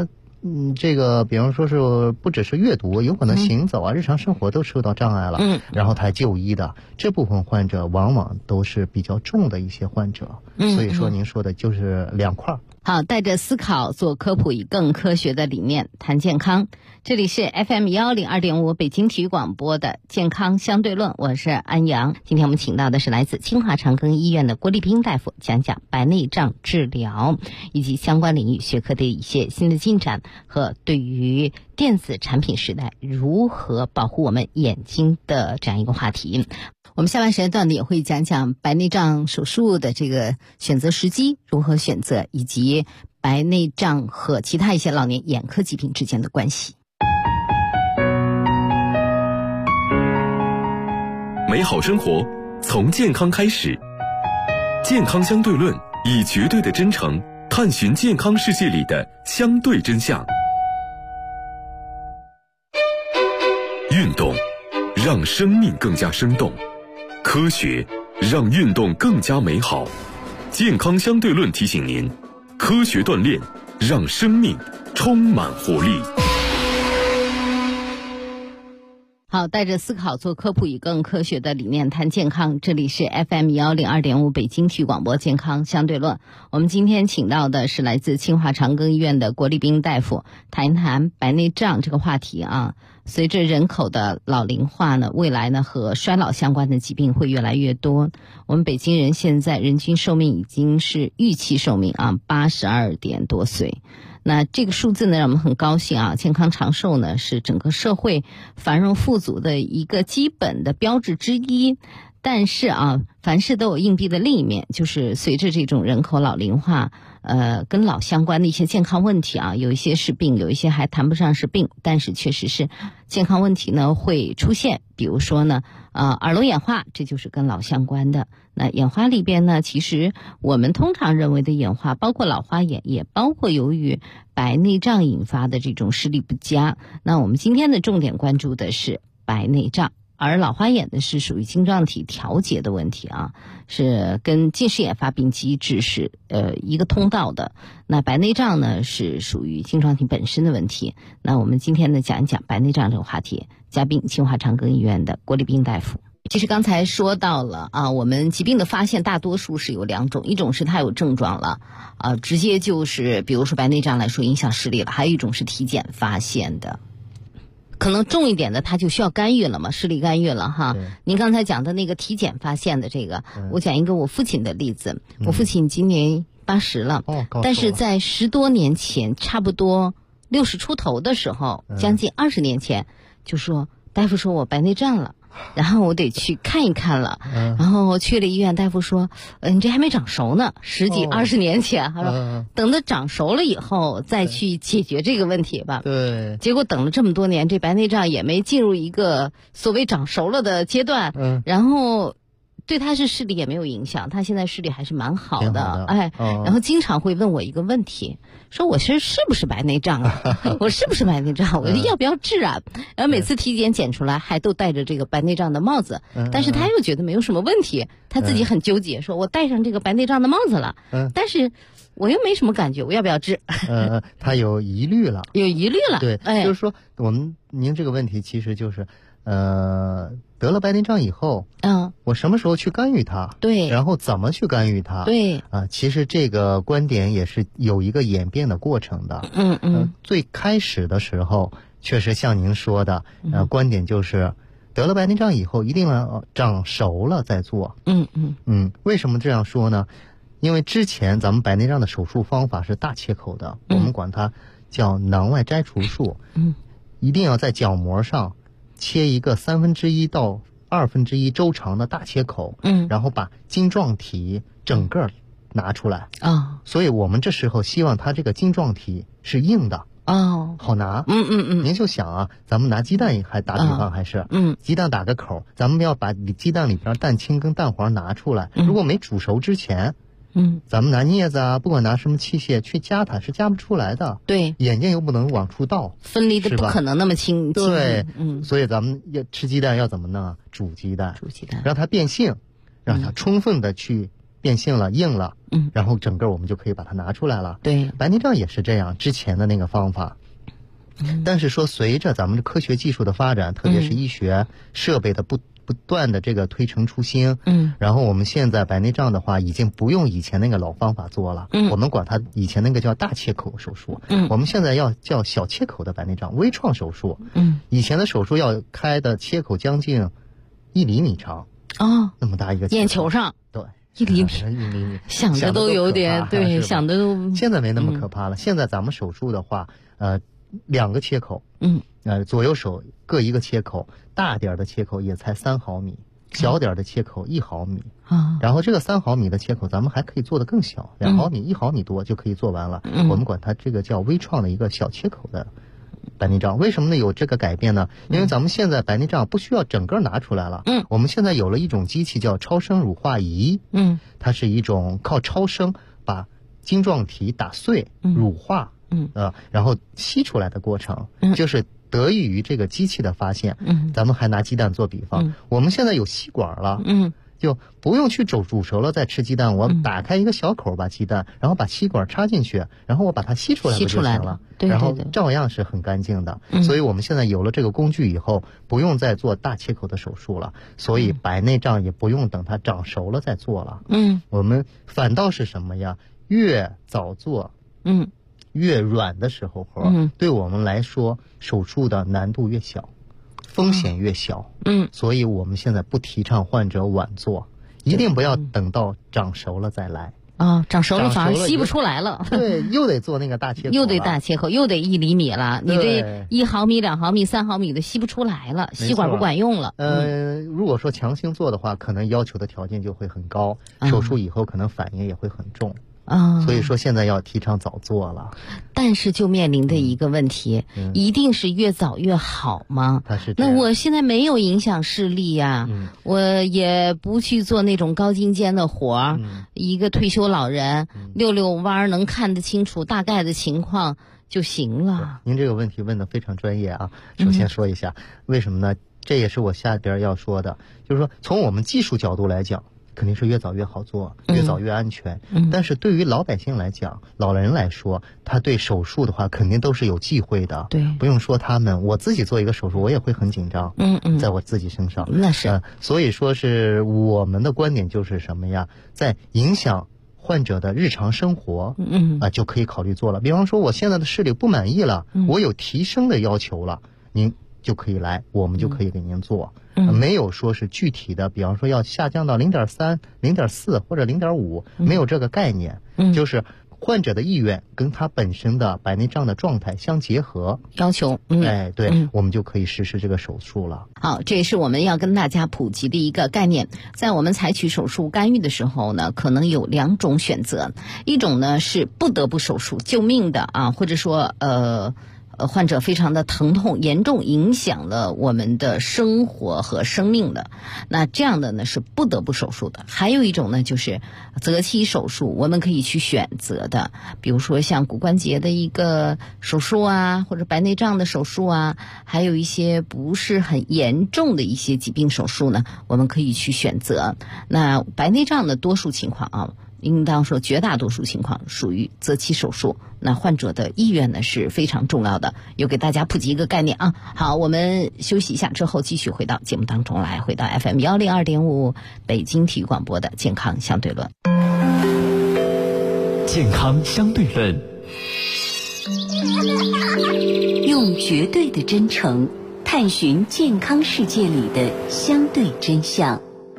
这个比方说是不只是阅读，有可能行走啊，日常生活都受到障碍了，然后才就医的，这部分患者往往都是比较重的一些患者，所以说您说的就是两块。 好，带着思考做科普，以更科学的理念谈健康。这里是 FM102.5 北京体育广播的健康相对论，我是安阳。今天我们请到的是来自清华长庚医院的郭立斌大夫，讲讲白内障治疗以及相关领域学科的一些新的进展和对于电子产品时代如何保护我们眼睛的这样一个话题。我们下半时间段呢也会讲讲白内障手术的这个选择时机，如何选择，以及白内障和其他一些老年眼科疾病之间的关系。 美好生活从健康开始，健康相对论以绝对的真诚探寻健康世界里的相对真相。运动让生命更加生动，科学让运动更加美好。健康相对论提醒您，科学锻炼让生命充满活力。 好，带着思考做科普，以更科学的理念谈健康。这里是 FM102.5 北京体育广播健康相对论。我们今天请到的是来自清华长庚医院的郭立斌大夫，谈一谈白内障这个话题啊。随着人口的老龄化呢，未来呢和衰老相关的疾病会越来越多。我们北京人现在人均寿命已经是预期寿命啊，82点多岁。那这个数字呢让我们很高兴啊，健康长寿呢是整个社会繁荣富足的一个基本的标志之一。但是啊，凡事都有硬币的另一面，就是随着这种人口老龄化，跟老相关的一些健康问题啊，有一些是病，有一些还谈不上是病，但是确实是健康问题呢会出现。比如说呢，耳聋眼花，这就是跟老相关的。那眼花里边呢，其实我们通常认为的眼花，包括老花眼，也包括由于白内障引发的这种视力不佳。那我们今天的重点关注的是白内障。而老花眼呢是属于晶状体调节的问题啊，是跟近视眼发病机制是一个通道的。那白内障呢是属于晶状体本身的问题。那我们今天呢讲一讲白内障这个话题，嘉宾清华长庚医院的郭立斌大夫。其实刚才说到了啊，我们疾病的发现大多数是有两种，一种是它有症状了直接就是比如说白内障来说影响视力了，还有一种是体检发现的。可能重一点的它就需要干预了嘛，视力干预了哈。您刚才讲的那个体检发现的这个，我讲一个我父亲的例子。我父亲今年80了，但是在10多年前，差不多60出头的时候，将近20年前，就说大夫说我白内障了。然后我得去看一看了，然后去了医院，大夫说你这还没长熟呢，10几20年前，他说等到长熟了以后再去解决这个问题吧。 对， 结果等了这么多年，这白内障也没进入一个所谓长熟了的阶段，然后对他是视力也没有影响，他现在视力还是蛮好的，然后经常会问我一个问题，说我是不是白内障啊？我是不是白内障？我要不要治啊？然后每次体检检出来还都戴着这个白内障的帽子，但是他又觉得没有什么问题，他自己很纠结，说我戴上这个白内障的帽子了，但是我又没什么感觉，我要不要治？ 他有疑虑了， 对， 就是说您这个问题其实就是得了白内障以后，我什么时候去干预它？ 对， 然后怎么去干预它？ 对， 其实这个观点也是有一个演变的过程的。最开始的时候，确实像您说的，观点就是得了白内障以后，一定要长熟了再做。为什么这样说呢？因为之前咱们白内障的手术方法是大切口的，我们管它叫囊外摘除术。一定要在角膜上切一个1/3到1/2周长的大切口，然后把晶状体整个拿出来所以我们这时候希望它这个晶状体是硬的好拿。您就想啊，咱们拿鸡蛋还打比方，还是鸡蛋打个口，咱们要把鸡蛋里边蛋清跟蛋黄拿出来，如果没煮熟之前咱们拿镊子啊，不管拿什么器械去夹它，是夹不出来的。 对， 眼睛又不能往出倒， 分离的不可能那么轻。 对，所以咱们要吃鸡蛋要怎么弄？煮鸡蛋，让它变性，让它充分的去变性了、硬了，然后整个我们就可以把它拿出来了。 对， 白内障也是这样，之前的那个方法但是说随着咱们的科学技术的发展，特别是医学设备的不断的这个推陈出新，然后我们现在白内障的话已经不用以前那个老方法做了，我们管它以前那个叫大切口手术，我们现在要叫小切口的白内障微创手术，以前的手术要开的切口将近1厘米长，那么大一个眼球上， 对 ，1厘米，想着都有点对，想的都现在没那么可怕了。现在咱们手术的话，2个切口，左右手各1个切口，大点的切口也才3毫米，小点的切口1毫米，然后这个3毫米的切口咱们还可以做得更小，2毫米、1毫米多就可以做完了，我们管它这个叫微创的一个小切口的白内障。为什么呢？有这个改变呢？因为咱们现在白内障不需要整个拿出来了，我们现在有了一种机器叫超声乳化仪，它是一种靠超声把晶状体打碎、乳化，然后吸出来的过程，就是得益于这个机器的发现。咱们还拿鸡蛋做比方，我们现在有吸管了，就不用去煮熟了再吃鸡蛋，我打开一个小口把鸡蛋，然后把吸管插进去，然后我把它吸出来就行了，然后照样是很干净的。所以我们现在有了这个工具以后，不用再做大切口的手术了，所以白内障也不用等它长熟了再做了。我们反倒是什么呀？越早做，越软的时候对我们来说手术的难度越小，风险越小。所以我们现在不提倡患者晚做，一定不要等到长熟了再来。 长熟了反而吸不出来了。 对，又得做那个大切口， 又得大切口，又得1厘米了。你这1毫米、2毫米、3毫米的吸不出来了，吸管不管用了。 如果说强行做的话，可能要求的条件就会很高，手术以后可能反应也会很重。所以说现在要提倡早做了， 但是就面临的一个问题，一定是越早越好吗？那我现在没有影响视力呀，我也不去做那种高精尖的活儿，一个退休老人溜溜弯能看得清楚大概的情况就行了。 您这个问题问得非常专业啊。首先说一下，为什么呢？这也是我下边要说的，就是说从我们技术角度来讲，肯定是越早越好做，越早越安全。但是对于老百姓来讲，老人来说，他对手术的话肯定都是有忌讳的。 对， 不用说他们，我自己做一个手术，我也会很紧张。在我自己身上， 那是。 所以说是我们的观点就是什么呀？在影响患者的日常生活，就可以考虑做了。比方说，我现在的视力不满意了，我有提升的要求了，您就可以来，我们就可以给您做。没有说是具体的，比方说要下降到0.3、0.4或者0.5，没有这个概念，就是患者的意愿跟他本身的白内障的状态相结合， 要求， 对，我们就可以实施这个手术了。 好，这也是我们要跟大家普及的一个概念。在我们采取手术干预的时候呢，可能有2种选择，一种呢是不得不手术救命的或者说患者非常的疼痛，严重影响了我们的生活和生命的，那这样的呢是不得不手术的。还有一种呢就是择期手术，我们可以去选择的，比如说像骨关节的一个手术或者白内障的手术还有一些不是很严重的一些疾病手术呢，我们可以去选择。那白内障的多数情况应当说绝大多数情况属于择期手术，那患者的意愿呢是非常重要的，又给大家普及一个概念好，我们休息一下之后继续回到节目当中来，回到 FM 102.5北京体育广播的健康相对论。 健康相对论， 用绝对的真诚探寻健康世界里的相对真相。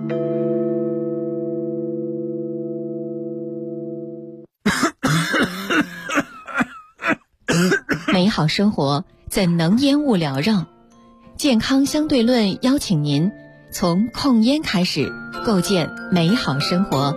美好生活怎能烟雾缭绕？健康相对论邀请您从控烟开始，构建美好生活。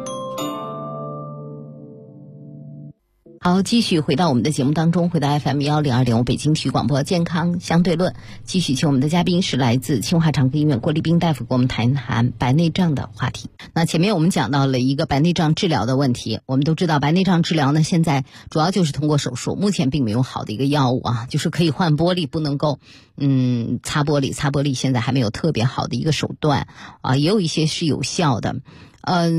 好，继续回到我们的节目当中，回到 FM 102.5北京体育广播健康相对论，继续请我们的嘉宾是来自清华长庚医院郭立斌大夫，给我们谈谈白内障的话题。那前面我们讲到了一个白内障治疗的问题，我们都知道白内障治疗呢，现在主要就是通过手术，目前并没有好的一个药物就是可以换玻璃，不能够擦玻璃现在还没有特别好的一个手段也有一些是有效的。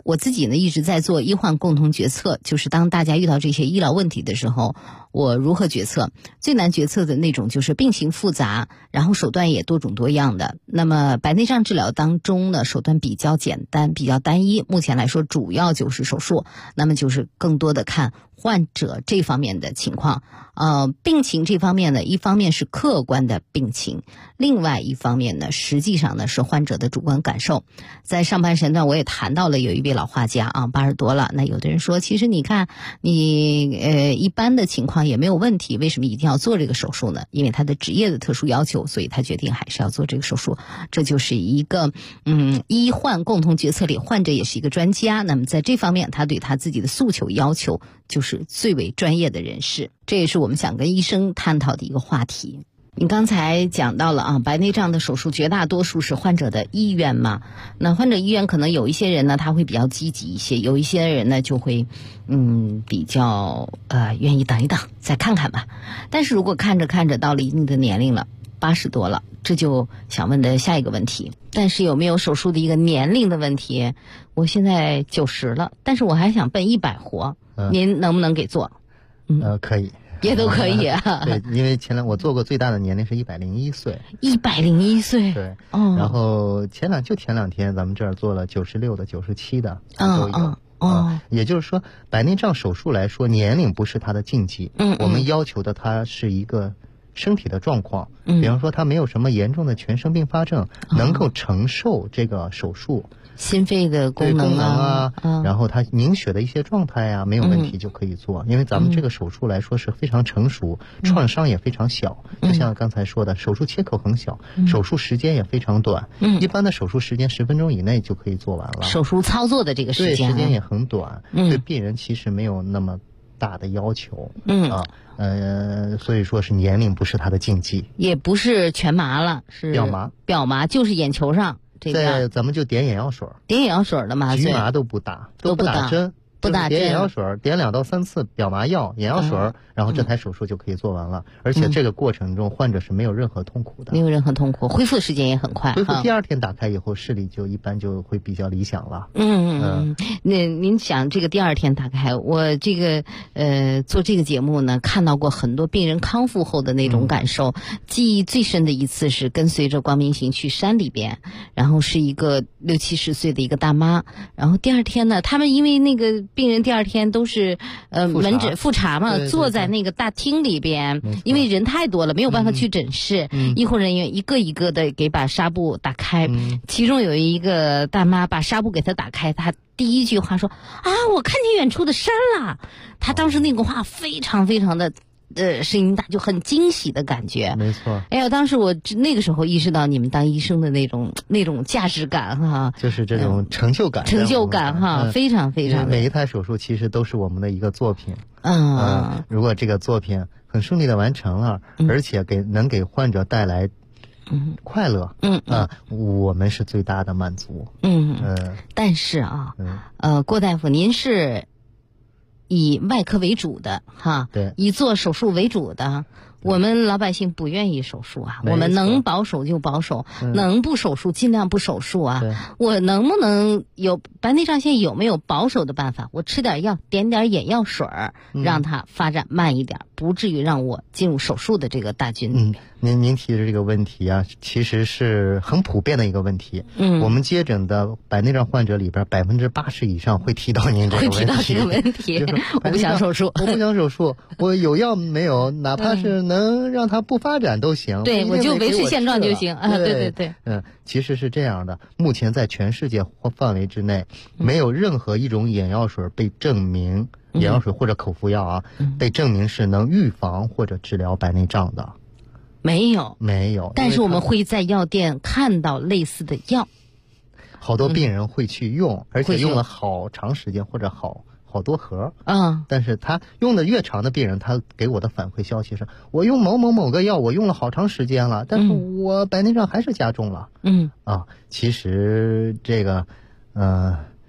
我自己呢一直在做医患共同决策，就是当大家遇到这些医疗问题的时候，我如何决策？最难决策的那种就是病情复杂，然后手段也多种多样的。那么白内障治疗当中呢，手段比较简单，比较单一，目前来说主要就是手术，那么就是更多的看患者这方面的情况。病情这方面呢，一方面是客观的病情，另外一方面呢，实际上呢是患者的主观感受。在上半时段我也谈到了有一位老画家啊，80多了，那有的人说，其实你看你一般的情况也没有问题，为什么一定要做这个手术呢？因为他的职业的特殊要求，所以他决定还是要做这个手术。这就是一个医患共同决策里，患者也是一个专家，那么在这方面他对他自己的诉求要求就是最为专业的人士，这也是我们想跟医生探讨的一个话题。你刚才讲到了啊，白内障的手术绝大多数是患者的意愿嘛，那患者意愿可能有一些人呢他会比较积极一些，有一些人呢就会比较愿意等一等再看看吧。但是如果看着看着到了一定的年龄了，80多了，这就想问的下一个问题，但是有没有手术的一个年龄的问题？我现在90了，但是我还想奔100活，您能不能给做？ 可以， 也都可以啊。 对，因为我做过最大的年龄是101岁。 101岁。 对。然后前两天咱们这儿做了96的、97的都有。也就是说，白内障手术来说，年龄不是它的禁忌。我们要求的它是一个身体的状况，比方说他没有什么严重的全身并发症，能够承受这个手术。 心肺的功能啊， 然后他凝血的一些状态啊，没有问题就可以做。因为咱们这个手术来说是非常成熟，创伤也非常小。就像刚才说的，手术切口很小，手术时间也非常短。一般的手术时间10分钟以内就可以做完了。 手术操作的这个时间， 对，时间也很短，对病人其实没有那么大的要求。所以说是年龄不是他的禁忌， 也不是全麻了，是表麻，就是眼球上。 在咱们就点眼药水， 点眼药水的麻醉， 局麻都不打，都不打针，点眼药水，点2到3次表麻药、眼药水，然后这台手术就可以做完了。而且这个过程中患者是没有任何痛苦的， 没有任何痛苦，恢复时间也很快。 恢复第2天打开以后，视力就一般就会比较理想了。 那您想这个第2天打开，我这个做这个节目呢，看到过很多病人康复后的那种感受。记忆最深的一次是跟随着光明行去山里边，然后是一个60、70岁的一个大妈，然后第2天呢，他们因为那个病人第2天都是门诊复查嘛，坐在那个大厅里边，因为人太多了，没有办法去诊室，医护人员一个一个的给把纱布打开，其中有一个大妈把纱布给他打开，他第一句话说我看见远处的山了。他当时那个话非常非常的声音大，就很惊喜的感觉。 没错。 哎呀，当时我那个时候意识到你们当医生的那种价值感哈， 就是这种成就感， 哈，非常非常。 每一台手术其实都是我们的一个作品。如果这个作品很顺利的完成了，而且能给患者带来快乐，我们是最大的满足。 但是郭大夫，您是以外科为主的哈， 对， 以做手术为主的。我们老百姓不愿意手术啊，我们能保守就保守，能不手术尽量不手术啊。我能不能有白内障现在有没有保守的办法？我吃点药，点点眼药水，让它发展慢一点，不至于让我进入手术的这个大军。 您提的这个问题啊，其实是很普遍的一个问题。我们接诊的白内障患者里边，80%以上会提到您这个问题。 会提到这个问题，我不想手术， 我不想手术，我有药没有？哪怕是能让它不发展都行。 对，我就维持现状就行啊！对。 其实是这样的，目前在全世界范围之内，没有任何一种眼药水被证明，眼药水或者口服药被证明是能预防或者治疗白内障的。 没有，但是我们会在药店看到类似的药， 好多病人会去用，而且用了好长时间或者好多盒。但是他用的越长的病人，他给我的反馈消息是，我用某个药，我用了好长时间了，但是我白内障还是加重了。其实这个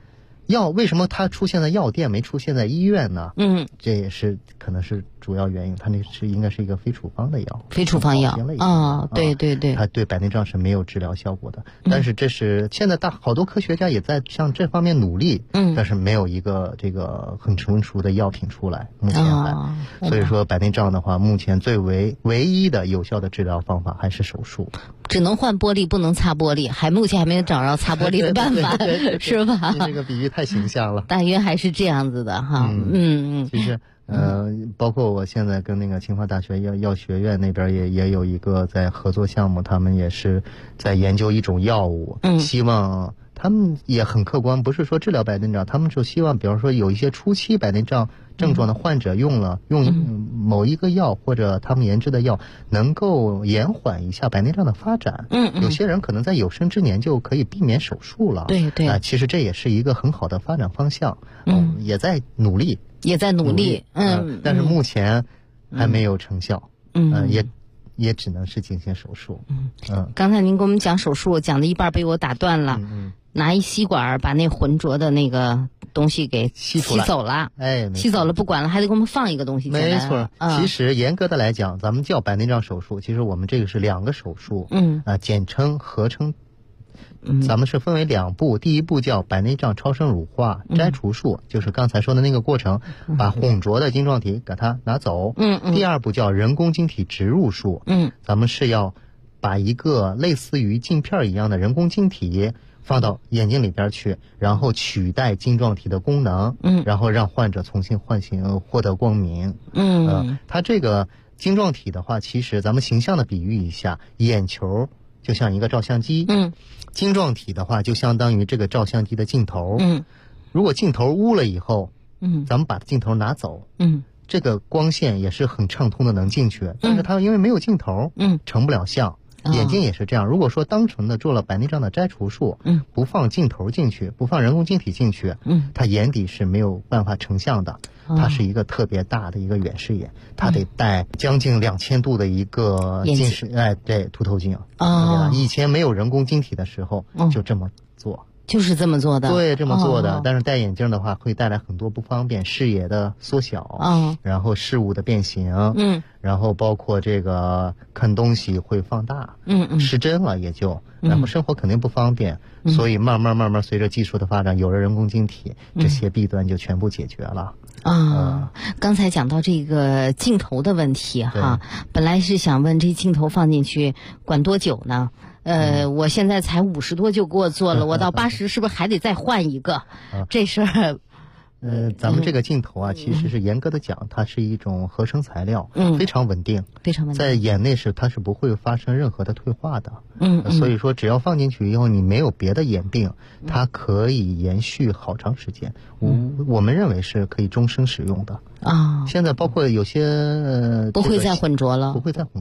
为什么它出现在药店没出现在医院呢？这也是可能是主要原因，它那应该是一个非处方的药， 非处方药啊，对对对， 它对白内障是没有治疗效果的。但是这是现在好多科学家也在向这方面努力，但是没有一个这个很成熟的药品出来，目前还。所以说白内障的话，目前唯一的有效的治疗方法还是手术， 只能换玻璃，不能擦玻璃，目前还没有找着擦玻璃的办法，是吧？ 你这个比喻太形象了。 大约还是这样子的哈， 其实包括我现在跟那个清华大学药学院那边也有一个在合作项目，他们也是在研究一种药物，希望他们也很客观，不是说治疗白内障，他们就希望比方说有一些初期白内障症状的患者用某一个药或者他们研制的药能够延缓一下白内障的发展。有些人可能在有生之年就可以避免手术了。 对对， 其实这也是一个很好的发展方向。也在努力。但是目前还没有成效。也只能是进行手术。 刚才您给我们讲手术，讲的一半被我打断了。拿一吸管把那浑浊的那个东西给吸走了，吸走了不管了，还得给我们放一个东西进来。 没错，其实严格的来讲，咱们叫白内障手术，其实我们这个是2个手术，简称合称。咱们是分为2步，第一步叫白内障超声乳化摘除术，就是刚才说的那个过程，把混浊的晶状体给它拿走。第2步叫人工晶体植入术，咱们是要把一个类似于镜片一样的人工晶体放到眼睛里边去，然后取代晶状体的功能，然后让患者重新唤醒，获得光明。它这个晶状体的话，其实咱们形象的比喻一下，眼球就像一个照相机，晶状体的话就相当于这个照相机的镜头。如果镜头污了以后，咱们把镜头拿走，这个光线也是很畅通的能进去，但是它因为没有镜头，成不了像。眼睛也是这样，如果说单纯的做了白内障的摘除术，不放镜头进去，不放人工晶体进去，它眼底是没有办法成像的。它是一个特别大的一个远视眼，它得戴将近2000度的一个近视，对，凸透镜。以前没有人工晶体的时候，就这么做。 就是这么做的， 对，这么做的。但是戴眼镜的话，会带来很多不方便，视野的缩小，然后视物的变形，然后包括这个看东西会放大，失真了也就，然后生活肯定不方便，所以慢慢随着技术的发展，有了人工晶体，这些弊端就全部解决了。 刚才讲到这个镜头的问题哈，本来是想问这镜头放进去管多久呢？我现在才50多就给我做了，我到80是不是还得再换一个？这事儿， 咱们这个镜头啊，其实是严格的讲，它是一种合成材料，非常稳定，在眼内它是不会发生任何的退化的。所以说只要放进去以后，你没有别的眼病，它可以延续好长时间。我们认为是可以终身使用的。现在包括有些不会再混浊了，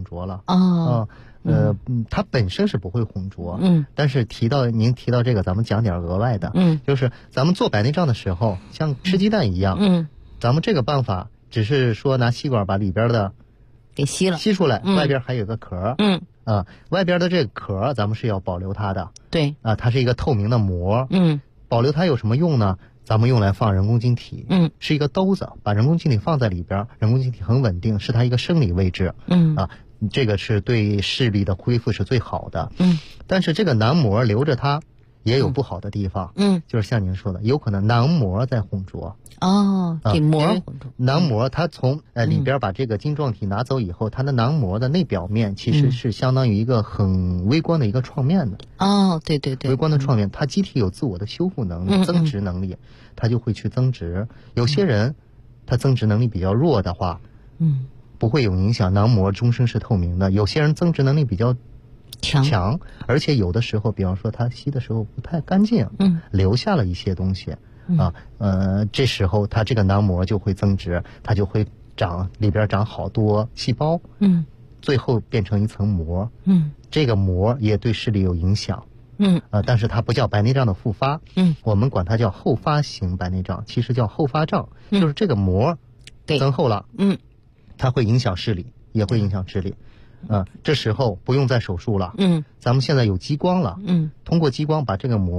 它本身是不会混浊，但是您提到这个，咱们讲点额外的，就是咱们做白内障的时候，像吃鸡蛋一样，咱们这个办法只是说拿吸管把里边的给吸出来，外边还有个壳，外边的这个壳咱们是要保留它的， 对， 它是一个透明的膜，保留它有什么用呢？咱们用来放人工晶体，是一个兜子，把人工晶体放在里边，人工晶体很稳定，是它一个生理位置，这个是对视力的恢复是最好的。但是这个囊膜留着它也有不好的地方，就是像您说的，有可能囊膜在混浊。 给膜混浊。 囊膜它从里边把这个晶状体拿走以后，它的囊膜的内表面其实是相当于一个很微观的一个创面的。 对对对， 微观的创面，它机体有自我的修复能力、增殖能力，它就会去增殖。有些人他增殖能力比较弱的话，不会有影响，囊膜终身是透明的。有些人增殖能力比较强，而且有的时候，比方说他吸的时候不太干净，留下了一些东西，这时候它这个囊膜就会增殖，它就会里边长好多细胞，最后变成一层膜，这个膜也对视力有影响，但是它不叫白内障的复发，我们管它叫后发型白内障，其实叫后发障，就是这个膜增厚了，它会影响视力，也会影响智力。这时候不用再手术了，咱们现在有激光了，通过激光把这个膜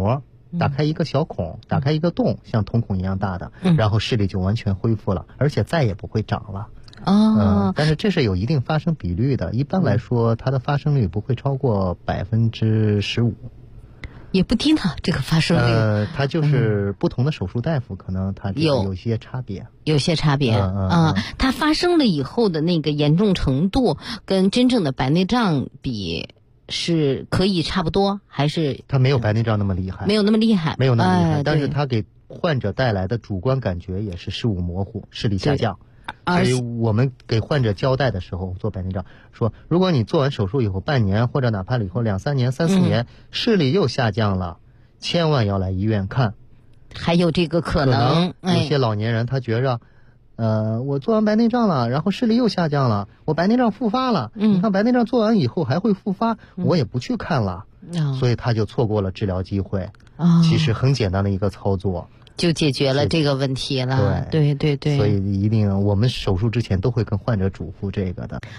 打开一个小孔，打开一个洞，像瞳孔一样大的，然后视力就完全恢复了，而且再也不会长了。但是这是有一定发生比率的，一般来说它的发生率不会超过15%， 也不低呢。这个发生率， 它就是不同的手术大夫可能它有些差别， 有些差别它发生了以后的那个严重程度跟真正的白内障比是可以差不多，还是它没有白内障那么厉害？ 没有那么厉害， 没有那么厉害，但是它给患者带来的主观感觉也是视物模糊、视力下降。所以我们给患者交代的时候，做白内障说，如果你做完手术以后半年，或者哪怕以后2-3年、3-4年，视力又下降了，千万要来医院看。 还有这个可能有些老年人他觉着，我做完白内障了，然后视力又下降了，我白内障复发了，你看白内障做完以后还会复发，我也不去看了，所以他就错过了治疗机会。其实很简单的一个操作。 就解决了这个问题了。对， 所以一定我们手术之前都会跟患者嘱咐这个的。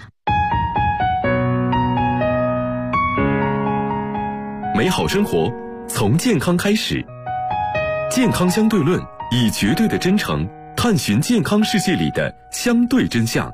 美好生活从健康开始，健康相对论以绝对的真诚探寻健康世界里的相对真相。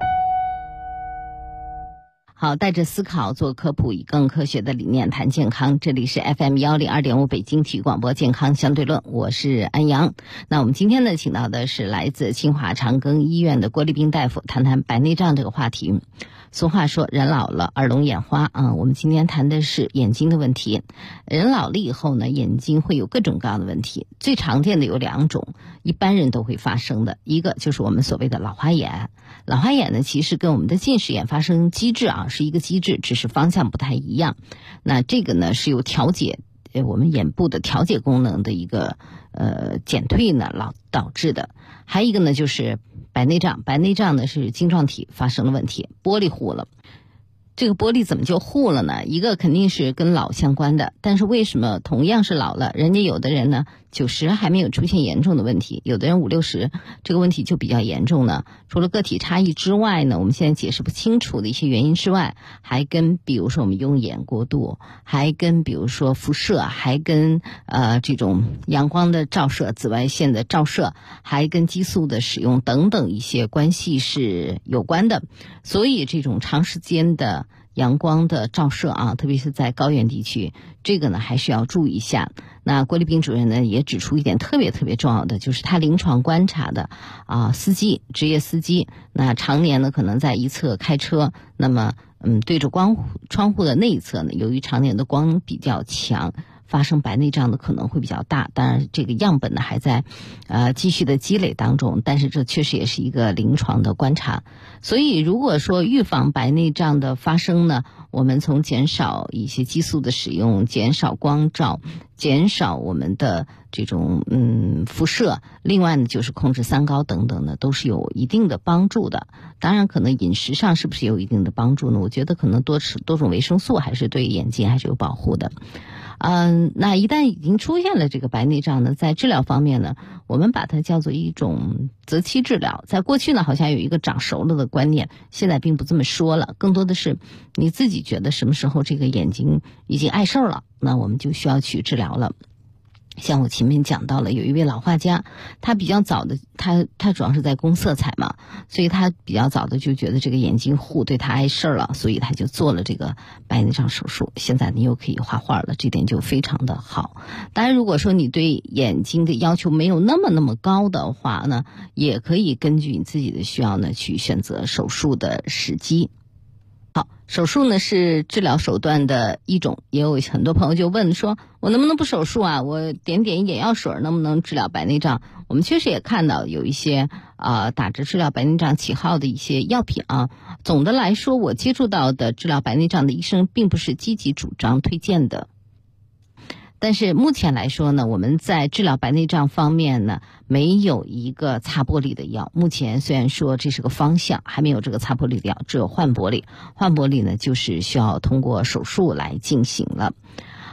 好，带着思考做科普，以更科学的理念谈健康。这里是 FM102.5 北京体育广播健康相对论，我是安阳。那我们今天呢，请到的是来自清华长庚医院的郭立斌大夫，谈谈白内障这个话题。俗话说人老了耳聋眼花我们今天谈的是眼睛的问题。人老了以后呢，眼睛会有各种各样的问题，最常见的有2种，一般人都会发生的。一个就是我们所谓的老花眼。老花眼呢，其实跟我们的近视眼发生机制是一个机制，只是方向不太一样。那这个呢是由调节我们眼部的调节功能的一个减退呢导致的。还有一个呢就是白内障。白内障呢是晶状体发生了问题，玻璃糊了。这个玻璃怎么就糊了呢？一个肯定是跟老相关的，但是为什么同样是老了，人家有的人呢90还没有出现严重的问题，有的人50-60这个问题就比较严重呢？除了个体差异之外呢，我们现在解释不清楚的一些原因之外，还跟比如说我们用眼过度，还跟比如说辐射，还跟这种阳光的照射、紫外线的照射，还跟激素的使用等等一些关系是有关的。所以这种长时间的阳光的照射特别是在高原地区，这个呢还是要注意一下。那郭立斌主任呢也指出一点特别特别重要的，就是他临床观察的司机，职业司机，那常年呢可能在一侧开车，那么对着窗户的内侧呢，由于常年的光比较强，发生白内障的可能会比较大。当然这个样本呢还在继续的积累当中，但是这确实也是一个临床的观察。所以如果说预防白内障的发生呢，我们从减少一些激素的使用，减少光照，减少我们的这种辐射，另外呢就是控制3高等等呢，都是有一定的帮助的。当然可能饮食上是不是有一定的帮助呢？我觉得可能多吃多种维生素还是对眼睛还是有保护的。那一旦已经出现了这个白内障呢，在治疗方面呢，我们把它叫做一种择期治疗。在过去呢好像有一个长熟了的观念，现在并不这么说了，更多的是你自己觉得什么时候这个眼睛已经碍事儿了，那我们就需要去治疗了。像我前面讲到了，有一位老画家，他比较早的，他主要是在攻色彩嘛，所以他比较早的就觉得这个眼睛糊对他碍事儿了，所以他就做了这个白内障手术。现在你又可以画画了，这点就非常的好。当然如果说你对眼睛的要求没有那么高的话呢，也可以根据你自己的需要呢去选择手术的时机。好，手术呢是治疗手段的一种，也有很多朋友就问说，我能不能不手术啊？我点眼药水能不能治疗白内障？我们确实也看到有一些打着治疗白内障旗号的一些药品总的来说，我接触到的治疗白内障的医生并不是积极主张推荐的。但是目前来说呢，我们在治疗白内障方面呢，没有一个擦玻璃的药。目前虽然说这是个方向，还没有这个擦玻璃的药，只有换玻璃。换玻璃呢，就是需要通过手术来进行了。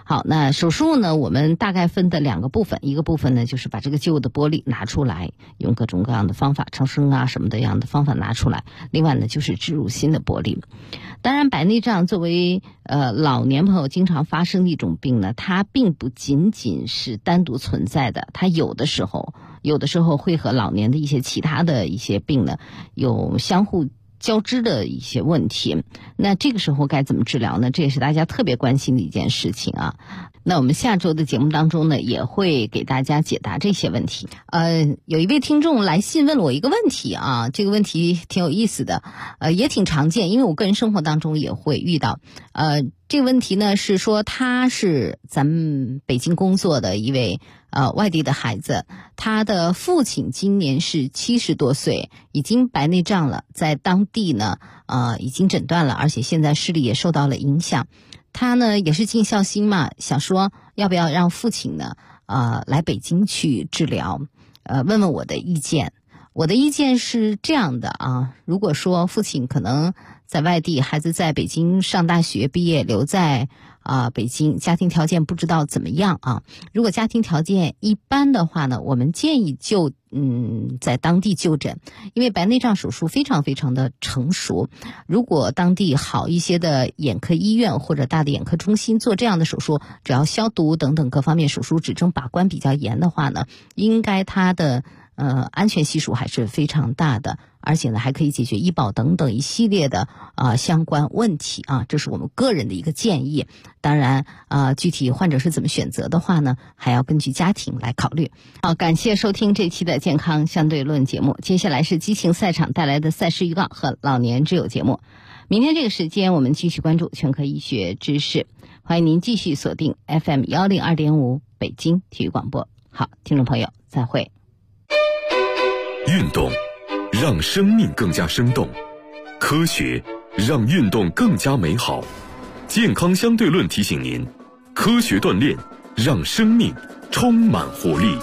好，那手术呢，我们大概分的2个部分，一个部分呢就是把这个旧的玻璃拿出来，用各种各样的方法，超声啊什么的样的方法拿出来，另外呢就是植入新的玻璃。当然白内障作为老年朋友经常发生的一种病呢，它并不仅仅是单独存在的，它有的时候会和老年的一些其他的一些病呢有相互交织的一些问题。那这个时候该怎么治疗呢？这也是大家特别关心的一件事情啊。那我们下周的节目当中呢，也会给大家解答这些问题。有一位听众来信问了我一个问题啊，这个问题挺有意思的，也挺常见，因为我个人生活当中也会遇到。这个问题呢是说，他是咱们北京工作的一位外地的孩子，他的父亲今年是70多岁，已经白内障了，在当地呢已经诊断了，而且现在视力也受到了影响。他呢也是尽孝心嘛，想说要不要让父亲呢来北京去治疗，问问我的意见。我的意见是这样的啊，如果说父亲可能在外地，孩子在北京上大学毕业，留在北京，家庭条件不知道怎么样啊。如果家庭条件一般的话呢，我们建议就在当地就诊，因为白内障手术非常非常的成熟。如果当地好一些的眼科医院或者大的眼科中心做这样的手术，只要消毒等等各方面手术指征把关比较严的话呢，应该它的安全系数还是非常大的，而且呢还可以解决医保等等一系列的相关问题啊，这是我们个人的一个建议。当然具体患者是怎么选择的话呢，还要根据家庭来考虑。好，感谢收听这期的健康相对论节目，接下来是激情赛场带来的赛事预告和老年之友节目。明天这个时间我们继续关注全科医学知识，欢迎您继续锁定 FM 102.5北京体育广播。好，听众朋友再会。 运动让生命更加生动，科学让运动更加美好。健康相对论提醒您，科学锻炼让生命充满活力。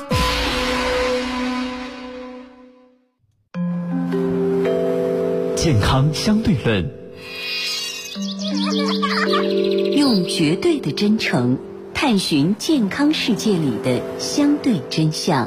健康相对论， 用绝对的真诚探寻健康世界里的相对真相。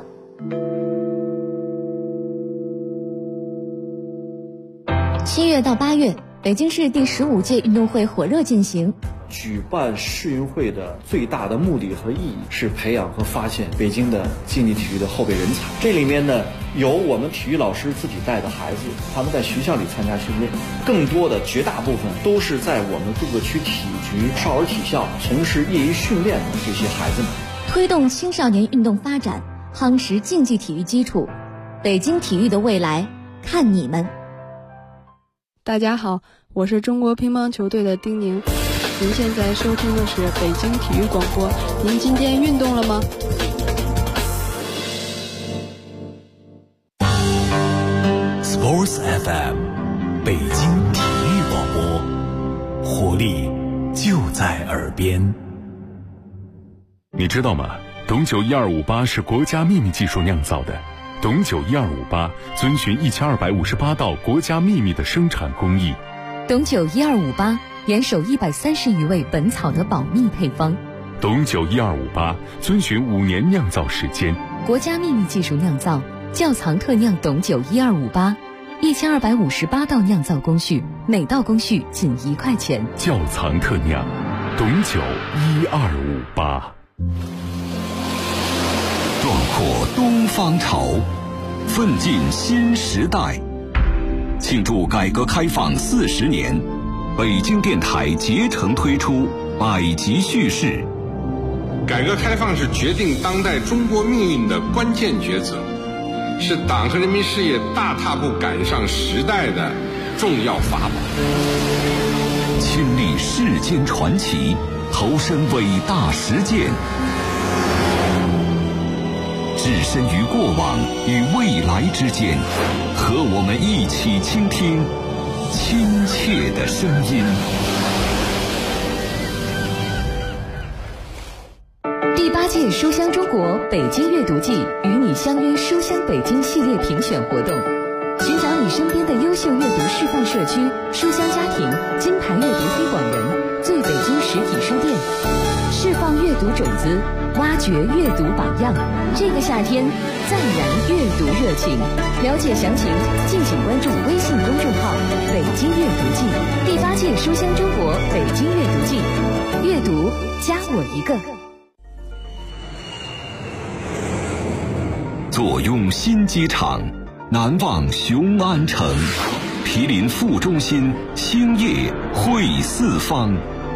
7月到8月，北京市第15届运动会火热进行。 举办世运会的最大的目的和意义是培养和发现北京的竞技体育的后备人才。这里面呢，有我们体育老师自己带的孩子，他们在学校里参加训练，更多的绝大部分都是在我们各个区体局、少儿体校从事业余训练的这些孩子们。 推动青少年运动发展，夯实竞技体育基础，北京体育的未来看你们。 大家好，我是中国乒乓球队的丁宁。您现在收听的是北京体育广播。您今天运动了吗 ？Sports FM， 北京体育广播，活力就在耳边。 你知道吗？董酒1258是国家秘密技术酿造的。董酒1258遵循1258道国家秘密的生产工艺。 董酒1258严守130余味本草的保密配方。 董酒1258遵循5年酿造时间， 国家秘密技术酿造，窖藏特酿董酒1258，1258道酿造工序，每道工序仅1块钱。 窖藏特酿，董酒1258。 壮阔东方潮，奋进新时代。庆祝改革开放40年，北京电台竭诚推出百集叙事。 改革开放是决定当代中国命运的关键抉择，是党和人民事业大踏步赶上时代的重要法宝。 亲历世间传奇，投身伟大实践，置身于过往与未来之间，和我们一起倾听亲切的声音。 第8届书香中国北京阅读季与你相约书香北京系列评选活动，寻找你身边的优秀阅读示范社区、书香家庭、金牌阅读推广人、最北京实体书店。 释放阅读种子，挖掘阅读榜样。这个夏天，再燃阅读热情。了解详情，敬请关注微信公众号“北京阅读季”，第8届书香中国北京阅读季，阅读加我一个。 坐拥新机场，难忘雄安城，毗邻副中心，兴业汇四方。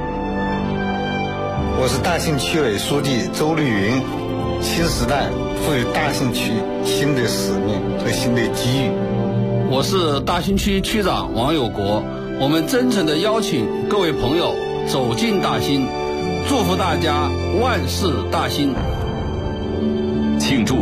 我是大兴区委书记周绿云。新时代赋予大兴区新的使命和新的机遇。 我是大兴区区长王有国。我们真诚地邀请各位朋友走进大兴，祝福大家万事大兴。 庆祝